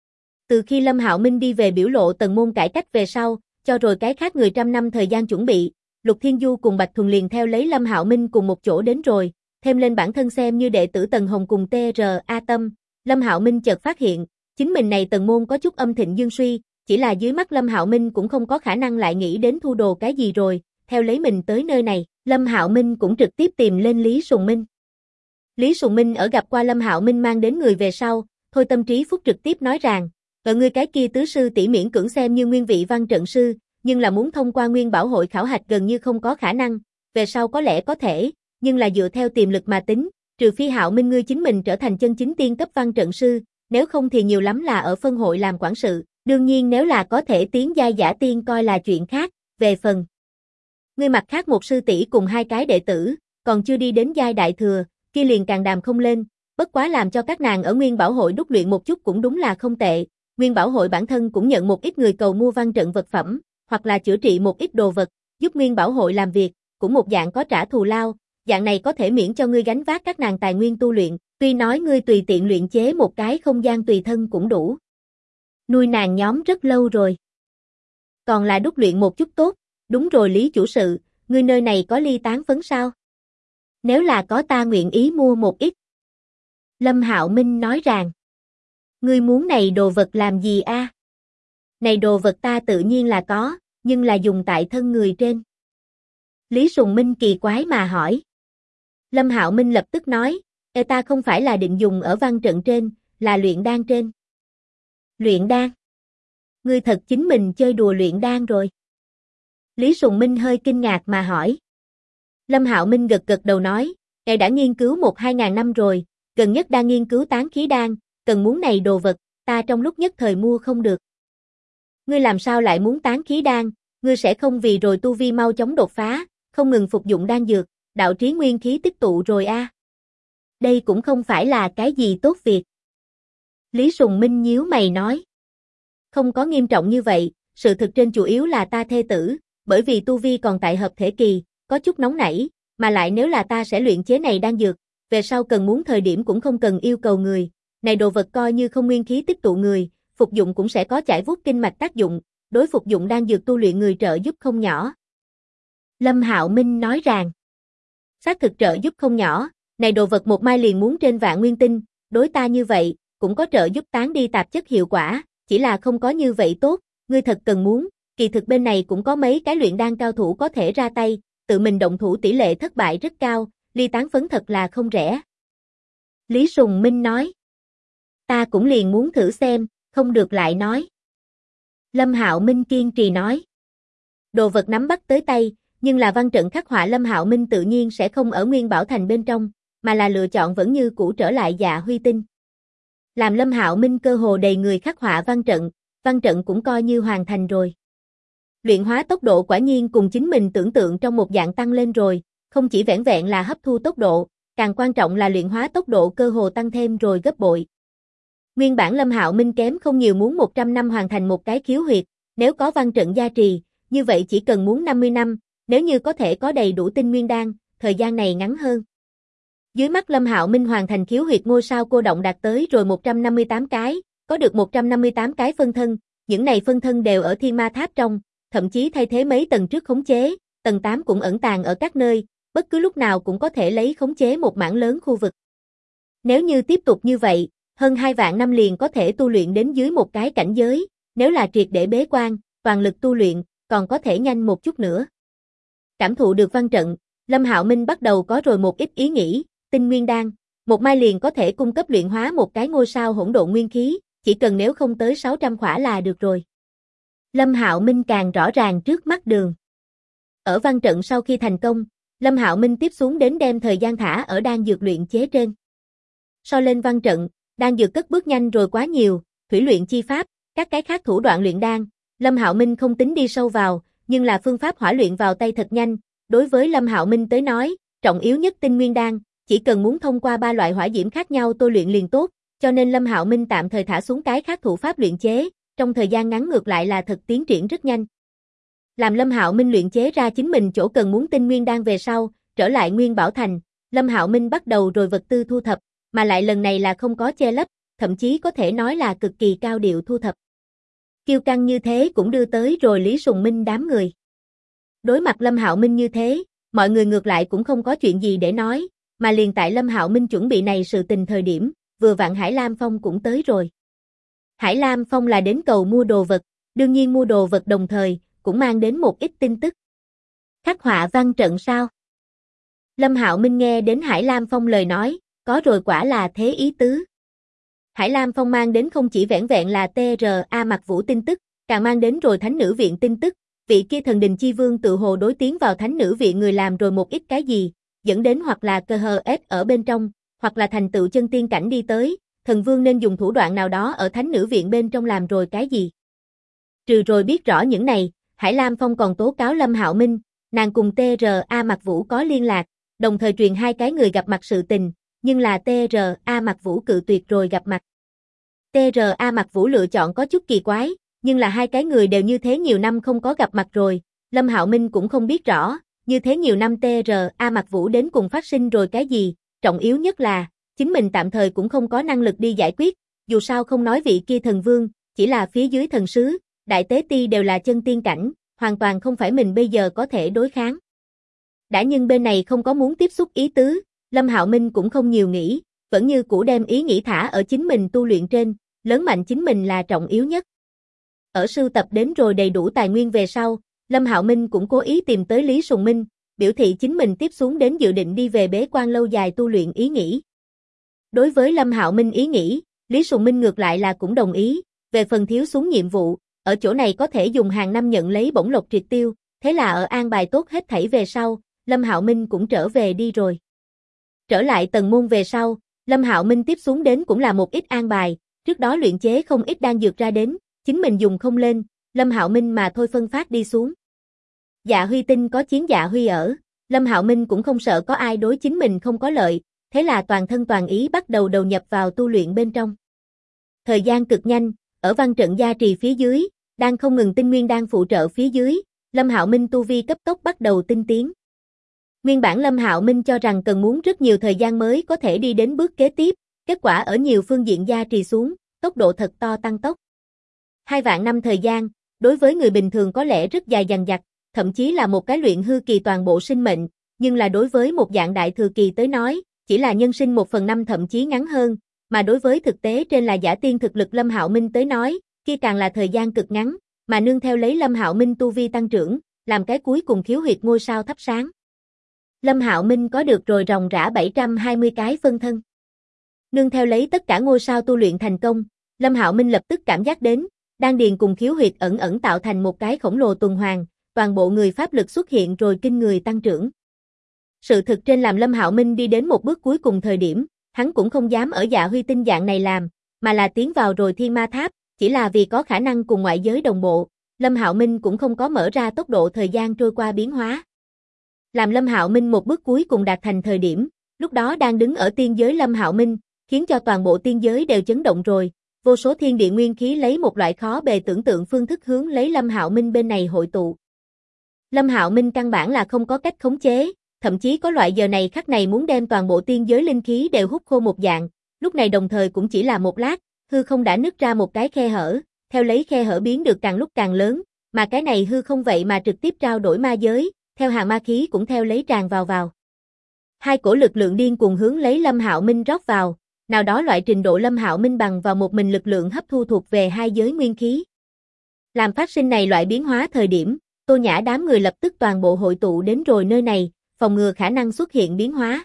Từ khi Lâm Hạo Minh đi về biểu lộ tần môn cải cách về sau, cho rồi cái khác người trăm năm thời gian chuẩn bị, Lục Thiên Du cùng Bạch Thuần liền theo lấy Lâm Hạo Minh cùng một chỗ đến rồi, thêm lên bản thân xem như đệ tử Tần Hồng cùng TRA Tâm, Lâm Hạo Minh chợt phát hiện, chính mình này tần môn có chút âm thịnh dương suy, chỉ là dưới mắt Lâm Hạo Minh cũng không có khả năng lại nghĩ đến thu đồ cái gì rồi, theo lấy mình tới nơi này, Lâm Hạo Minh cũng trực tiếp tìm lên Lý Sùng Minh. Lý Sùng Minh ở gặp qua Lâm Hạo Minh mang đến người về sau, thôi tâm trí phúc trực tiếp nói rằng, ở ngươi cái kia tứ sư tỷ miễn cưỡng xem như nguyên vị văn trận sư, nhưng là muốn thông qua nguyên bảo hội khảo hạch gần như không có khả năng, về sau có lẽ có thể, nhưng là dựa theo tiềm lực mà tính, trừ phi Hạo Minh ngươi chính mình trở thành chân chính tiên cấp văn trận sư, nếu không thì nhiều lắm là ở phân hội làm quản sự, đương nhiên nếu là có thể tiến giai giả tiên coi là chuyện khác, về phần ngươi mặt khác một sư tỷ cùng hai cái đệ tử, còn chưa đi đến giai đại thừa, kia liền càng đàm không lên, bất quá làm cho các nàng ở Nguyên Bảo hội đúc luyện một chút cũng đúng là không tệ, Nguyên Bảo hội bản thân cũng nhận một ít người cầu mua văn trận vật phẩm, hoặc là chữa trị một ít đồ vật, giúp Nguyên Bảo hội làm việc, cũng một dạng có trả thù lao, dạng này có thể miễn cho ngươi gánh vác các nàng tài nguyên tu luyện, tuy nói ngươi tùy tiện luyện chế một cái không gian tùy thân cũng đủ. Nuôi nàng nhóm rất lâu rồi. Còn là đúc luyện một chút tốt, đúng rồi Lý chủ sự, ngươi nơi này có ly tán phấn sao? Nếu là có ta nguyện ý mua một ít. Lâm Hạo Minh nói rằng, ngươi muốn này đồ vật làm gì a? Này đồ vật ta tự nhiên là có, nhưng là dùng tại thân người trên. Lý Sùng Minh kỳ quái mà hỏi. Lâm Hạo Minh lập tức nói, ta không phải là định dùng ở văn trận trên, là luyện đan trên. Luyện đan? Ngươi thật chính mình chơi đùa luyện đan rồi. Lý Sùng Minh hơi kinh ngạc mà hỏi. Lâm Hạo Minh gật gật đầu nói, đã nghiên cứu 1-2 ngàn năm rồi, gần nhất đang nghiên cứu tán khí đan, cần muốn này đồ vật, ta trong lúc nhất thời mua không được. Ngươi làm sao lại muốn tán khí đan, ngươi sẽ không vì rồi tu vi mau chóng đột phá, không ngừng phục dụng đan dược, đạo trí nguyên khí tích tụ rồi a. Đây cũng không phải là cái gì tốt việc. Lý Sùng Minh nhíu mày nói. Không có nghiêm trọng như vậy, sự thực trên chủ yếu là ta thê tử, bởi vì tu vi còn tại hợp thể kỳ, có chút nóng nảy, mà lại nếu là ta sẽ luyện chế này đan dược, về sau cần muốn thời điểm cũng không cần yêu cầu người, này đồ vật coi như không nguyên khí tích tụ người, phục dụng cũng sẽ có chải vuốt kinh mạch tác dụng, đối phục dụng đan dược tu luyện người trợ giúp không nhỏ. Lâm Hạo Minh nói rằng, xác thực trợ giúp không nhỏ, này đồ vật một mai liền muốn trên vạn nguyên tinh, đối ta như vậy, cũng có trợ giúp tán đi tạp chất hiệu quả, chỉ là không có như vậy tốt, ngươi thật cần muốn, kỳ thực bên này cũng có mấy cái luyện đan cao thủ có thể ra tay, tự mình động thủ tỷ lệ thất bại rất cao, ly tán phấn thật là không rẻ. Lý Sùng Minh nói, ta cũng liền muốn thử xem, không được lại nói. Lâm Hạo Minh kiên trì nói, đồ vật nắm bắt tới tay, nhưng là văn trận khắc họa Lâm Hạo Minh tự nhiên sẽ không ở Nguyên Bảo Thành bên trong, mà là lựa chọn vẫn như cũ trở lại Dạ Huy Tinh. Làm Lâm Hạo Minh cơ hồ đầy người khắc họa văn trận cũng coi như hoàn thành rồi. Luyện hóa tốc độ quả nhiên cùng chính mình tưởng tượng trong một dạng tăng lên rồi, không chỉ vẻn vẹn là hấp thu tốc độ, càng quan trọng là luyện hóa tốc độ cơ hồ tăng thêm rồi gấp bội. Nguyên bản Lâm Hạo Minh kém không nhiều muốn 100 năm hoàn thành một cái khiếu huyệt, nếu có văn trận gia trì, như vậy chỉ cần muốn 50 năm, nếu như có thể có đầy đủ tinh nguyên đan, thời gian này ngắn hơn. Dưới mắt Lâm Hạo Minh hoàn thành khiếu huyệt ngôi sao cô động đạt tới rồi 158 cái, có được 158 cái phân thân, những này phân thân đều ở Thiên Ma Tháp trong, thậm chí thay thế mấy tầng trước khống chế, tầng 8 cũng ẩn tàng ở các nơi, bất cứ lúc nào cũng có thể lấy khống chế một mảng lớn khu vực. Nếu như tiếp tục như vậy, hơn 2 vạn năm liền có thể tu luyện đến dưới một cái cảnh giới, nếu là triệt để bế quan, toàn lực tu luyện, còn có thể nhanh một chút nữa. Cảm thụ được văn trận, Lâm Hạo Minh bắt đầu có rồi một ít ý nghĩ, tinh nguyên đan, một mai liền có thể cung cấp luyện hóa một cái ngôi sao hỗn độn nguyên khí, chỉ cần nếu không tới 600 khỏa là được rồi. Lâm Hạo Minh càng rõ ràng trước mắt đường. Ở văn trận sau khi thành công, Lâm Hạo Minh tiếp xuống đến đem thời gian thả ở đan dược luyện chế trên. So lên văn trận, đan dược cất bước nhanh rồi quá nhiều, thủy luyện chi pháp, các cái khác thủ đoạn luyện đan, Lâm Hạo Minh không tính đi sâu vào, nhưng là phương pháp hỏa luyện vào tay thật nhanh, đối với Lâm Hạo Minh tới nói, trọng yếu nhất tinh nguyên đan, chỉ cần muốn thông qua 3 loại hỏa diễm khác nhau tôi luyện liền tốt, cho nên Lâm Hạo Minh tạm thời thả xuống cái khác thủ pháp luyện chế, trong thời gian ngắn ngược lại là thật tiến triển rất nhanh. Làm Lâm Hạo Minh luyện chế ra chính mình chỗ cần muốn tinh nguyên đan về sau, trở lại Nguyên Bảo Thành, Lâm Hạo Minh bắt đầu rồi vật tư thu thập, mà lại lần này là không có che lấp, thậm chí có thể nói là cực kỳ cao điệu thu thập. Kiêu căng như thế cũng đưa tới rồi Lý Sùng Minh đám người. Đối mặt Lâm Hạo Minh như thế, mọi người ngược lại cũng không có chuyện gì để nói, mà liền tại Lâm Hạo Minh chuẩn bị này sự tình thời điểm, vừa vặn Hải Lam Phong cũng tới rồi. Hải Lam Phong là đến cầu mua đồ vật, đương nhiên mua đồ vật đồng thời, cũng mang đến một ít tin tức. Khắc họa văn trận sao? Lâm Hạo Minh nghe đến Hải Lam Phong lời nói, có rồi quả là thế ý tứ. Hải Lam Phong mang đến không chỉ vẻn vẹn là TRA Mặc Vũ tin tức, càng mang đến rồi Thánh Nữ Viện tin tức, vị kia thần đình chi vương tự hồ đối tiến vào Thánh Nữ Viện người làm rồi một ít cái gì, dẫn đến hoặc là cơ hờ ép ở bên trong, hoặc là thành tựu chân tiên cảnh đi tới, thần vương nên dùng thủ đoạn nào đó ở Thánh Nữ Viện bên trong làm rồi cái gì. Trừ rồi biết rõ những này, Hải Lam Phong còn tố cáo Lâm Hạo Minh, nàng cùng TRA Mặc Vũ có liên lạc, đồng thời truyền hai cái người gặp mặt sự tình, nhưng là TRA Mặc Vũ cự tuyệt rồi gặp mặt. TRA Mặc Vũ lựa chọn có chút kỳ quái, nhưng là hai cái người đều như thế nhiều năm không có gặp mặt rồi, Lâm Hạo Minh cũng không biết rõ, như thế nhiều năm TRA Mặc Vũ đến cùng phát sinh rồi cái gì, trọng yếu nhất là, chính mình tạm thời cũng không có năng lực đi giải quyết, dù sao không nói vị kia thần vương, chỉ là phía dưới thần sứ, đại tế ti đều là chân tiên cảnh, hoàn toàn không phải mình bây giờ có thể đối kháng. Đã nhưng bên này không có muốn tiếp xúc ý tứ, Lâm Hạo Minh cũng không nhiều nghĩ, vẫn như cũ đem ý nghĩ thả ở chính mình tu luyện trên, lớn mạnh chính mình là trọng yếu nhất. Ở sưu tập đến rồi đầy đủ tài nguyên về sau, Lâm Hạo Minh cũng cố ý tìm tới Lý Sùng Minh, biểu thị chính mình tiếp xuống đến dự định đi về bế quan lâu dài tu luyện ý nghĩ. Đối với Lâm Hạo Minh ý nghĩ, Lý Sùng Minh ngược lại là cũng đồng ý, về phần thiếu xuống nhiệm vụ, ở chỗ này có thể dùng hàng năm nhận lấy bổng lộc triệt tiêu, thế là ở an bài tốt hết thảy về sau, Lâm Hạo Minh cũng trở về đi rồi. Trở lại tần môn về sau, Lâm Hạo Minh tiếp xuống đến cũng là một ít an bài, trước đó luyện chế không ít đan dược ra đến, chính mình dùng không lên, Lâm Hạo Minh mà thôi phân phát đi xuống. Dạ Huy Tinh có chiến Dạ Huy ở, Lâm Hạo Minh cũng không sợ có ai đối chính mình không có lợi, thế là toàn thân toàn ý bắt đầu đầu nhập vào tu luyện bên trong. Thời gian cực nhanh, ở văn trận gia trì phía dưới, đang không ngừng tinh nguyên đan phụ trợ phía dưới, Lâm Hạo Minh tu vi cấp tốc bắt đầu tinh tiến. Nguyên bản Lâm Hạo Minh cho rằng cần muốn rất nhiều thời gian mới có thể đi đến bước kế tiếp, kết quả ở nhiều phương diện gia trì xuống, tốc độ thật to tăng tốc. 2 vạn năm thời gian, đối với người bình thường có lẽ rất dài dằng dặc, thậm chí là một cái luyện hư kỳ toàn bộ sinh mệnh, nhưng là đối với một dạng đại thừa kỳ tới nói, chỉ là nhân sinh 1/5 thậm chí ngắn hơn, mà đối với thực tế trên là giả tiên thực lực Lâm Hạo Minh tới nói, kia càng là thời gian cực ngắn, mà nương theo lấy Lâm Hạo Minh tu vi tăng trưởng, làm cái cuối cùng khiếu huyệt ngôi sao thắp sáng. Lâm Hạo Minh có được rồi ròng rã 720 cái phân thân. Nương theo lấy tất cả ngôi sao tu luyện thành công, Lâm Hạo Minh lập tức cảm giác đến, đan điền cùng khiếu huyệt ẩn ẩn tạo thành một cái khổng lồ tuần hoàn, toàn bộ người pháp lực xuất hiện rồi kinh người tăng trưởng. Sự thực trên làm Lâm Hạo Minh đi đến một bước cuối cùng thời điểm, hắn cũng không dám ở Dạ Huy Tinh dạng này làm, mà là tiến vào rồi Thiên Ma Tháp, chỉ là vì có khả năng cùng ngoại giới đồng bộ, Lâm Hạo Minh cũng không có mở ra tốc độ thời gian trôi qua biến hóa. Làm Lâm Hạo Minh một bước cuối cùng đạt thành thời điểm, lúc đó đang đứng ở tiên giới Lâm Hạo Minh, khiến cho toàn bộ tiên giới đều chấn động rồi, vô số thiên địa nguyên khí lấy một loại khó bề tưởng tượng phương thức hướng lấy Lâm Hạo Minh bên này hội tụ. Lâm Hạo Minh căn bản là không có cách khống chế, thậm chí có loại giờ này khắc này muốn đem toàn bộ tiên giới linh khí đều hút khô một dạng, lúc này đồng thời cũng chỉ là một lát, hư không đã nứt ra một cái khe hở, theo lấy khe hở biến được càng lúc càng lớn, mà cái này hư không vậy mà trực tiếp trao đổi ma giới, theo hàng ma khí cũng theo lấy tràn vào. Hai cổ lực lượng điên cuồng hướng lấy Lâm Hạo Minh rót vào, nào đó loại trình độ Lâm Hạo Minh bằng vào một mình lực lượng hấp thu thuộc về hai giới nguyên khí. Làm phát sinh này loại biến hóa thời điểm, Tô Nhã đám người lập tức toàn bộ hội tụ đến rồi nơi này, phòng ngừa khả năng xuất hiện biến hóa.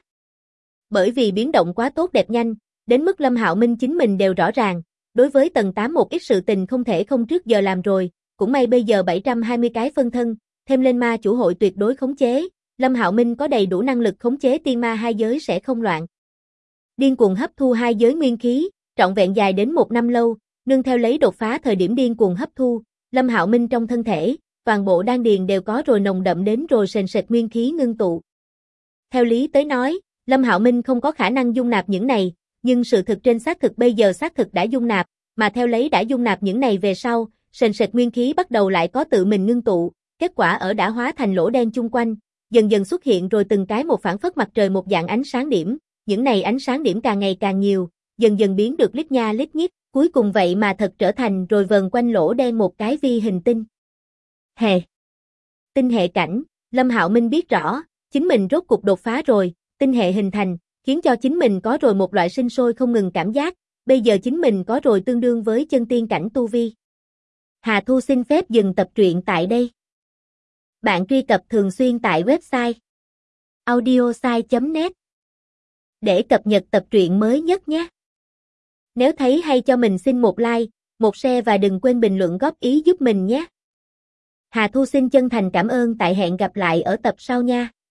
Bởi vì biến động quá tốt đẹp nhanh, đến mức Lâm Hạo Minh chính mình đều rõ ràng, đối với tầng 8 một ít sự tình không thể không trước giờ làm rồi, cũng may bây giờ 720 cái phân thân, thêm lên ma chủ hội tuyệt đối khống chế, Lâm Hạo Minh có đầy đủ năng lực khống chế tiên ma hai giới sẽ không loạn. Điên cuồng hấp thu hai giới nguyên khí, trọn vẹn dài đến 1 năm lâu, nương theo lấy đột phá thời điểm điên cuồng hấp thu, Lâm Hạo Minh trong thân thể, toàn bộ đan điền đều có rồi nồng đậm đến rồi sền sệt nguyên khí ngưng tụ. Theo lý tới nói, Lâm Hạo Minh không có khả năng dung nạp những này, nhưng sự thực trên xác thực bây giờ xác thực đã dung nạp, mà theo lấy đã dung nạp những này về sau, sền sệt nguyên khí bắt đầu lại có tự mình ngưng tụ, kết quả ở đã hóa thành lỗ đen chung quanh, dần dần xuất hiện rồi từng cái một phản phất mặt trời một dạng ánh sáng điểm, những này ánh sáng điểm càng ngày càng nhiều, dần dần biến được lít nha lít nhít, cuối cùng vậy mà thật trở thành rồi vần quanh lỗ đen một cái vi hình tinh. Tinh hệ cảnh, Lâm Hạo Minh biết rõ, chính mình rốt cục đột phá rồi, tinh hệ hình thành, khiến cho chính mình có rồi một loại sinh sôi không ngừng cảm giác, bây giờ chính mình có rồi tương đương với chân tiên cảnh tu vi. Hà Thu xin phép dừng tập truyện tại đây. Bạn truy cập thường xuyên tại website audiosai.net để cập nhật tập truyện mới nhất nhé. Nếu thấy hay cho mình xin một like, một share và đừng quên bình luận góp ý giúp mình nhé. Hà Thu xin chân thành cảm ơn, tại hẹn gặp lại ở tập sau nha.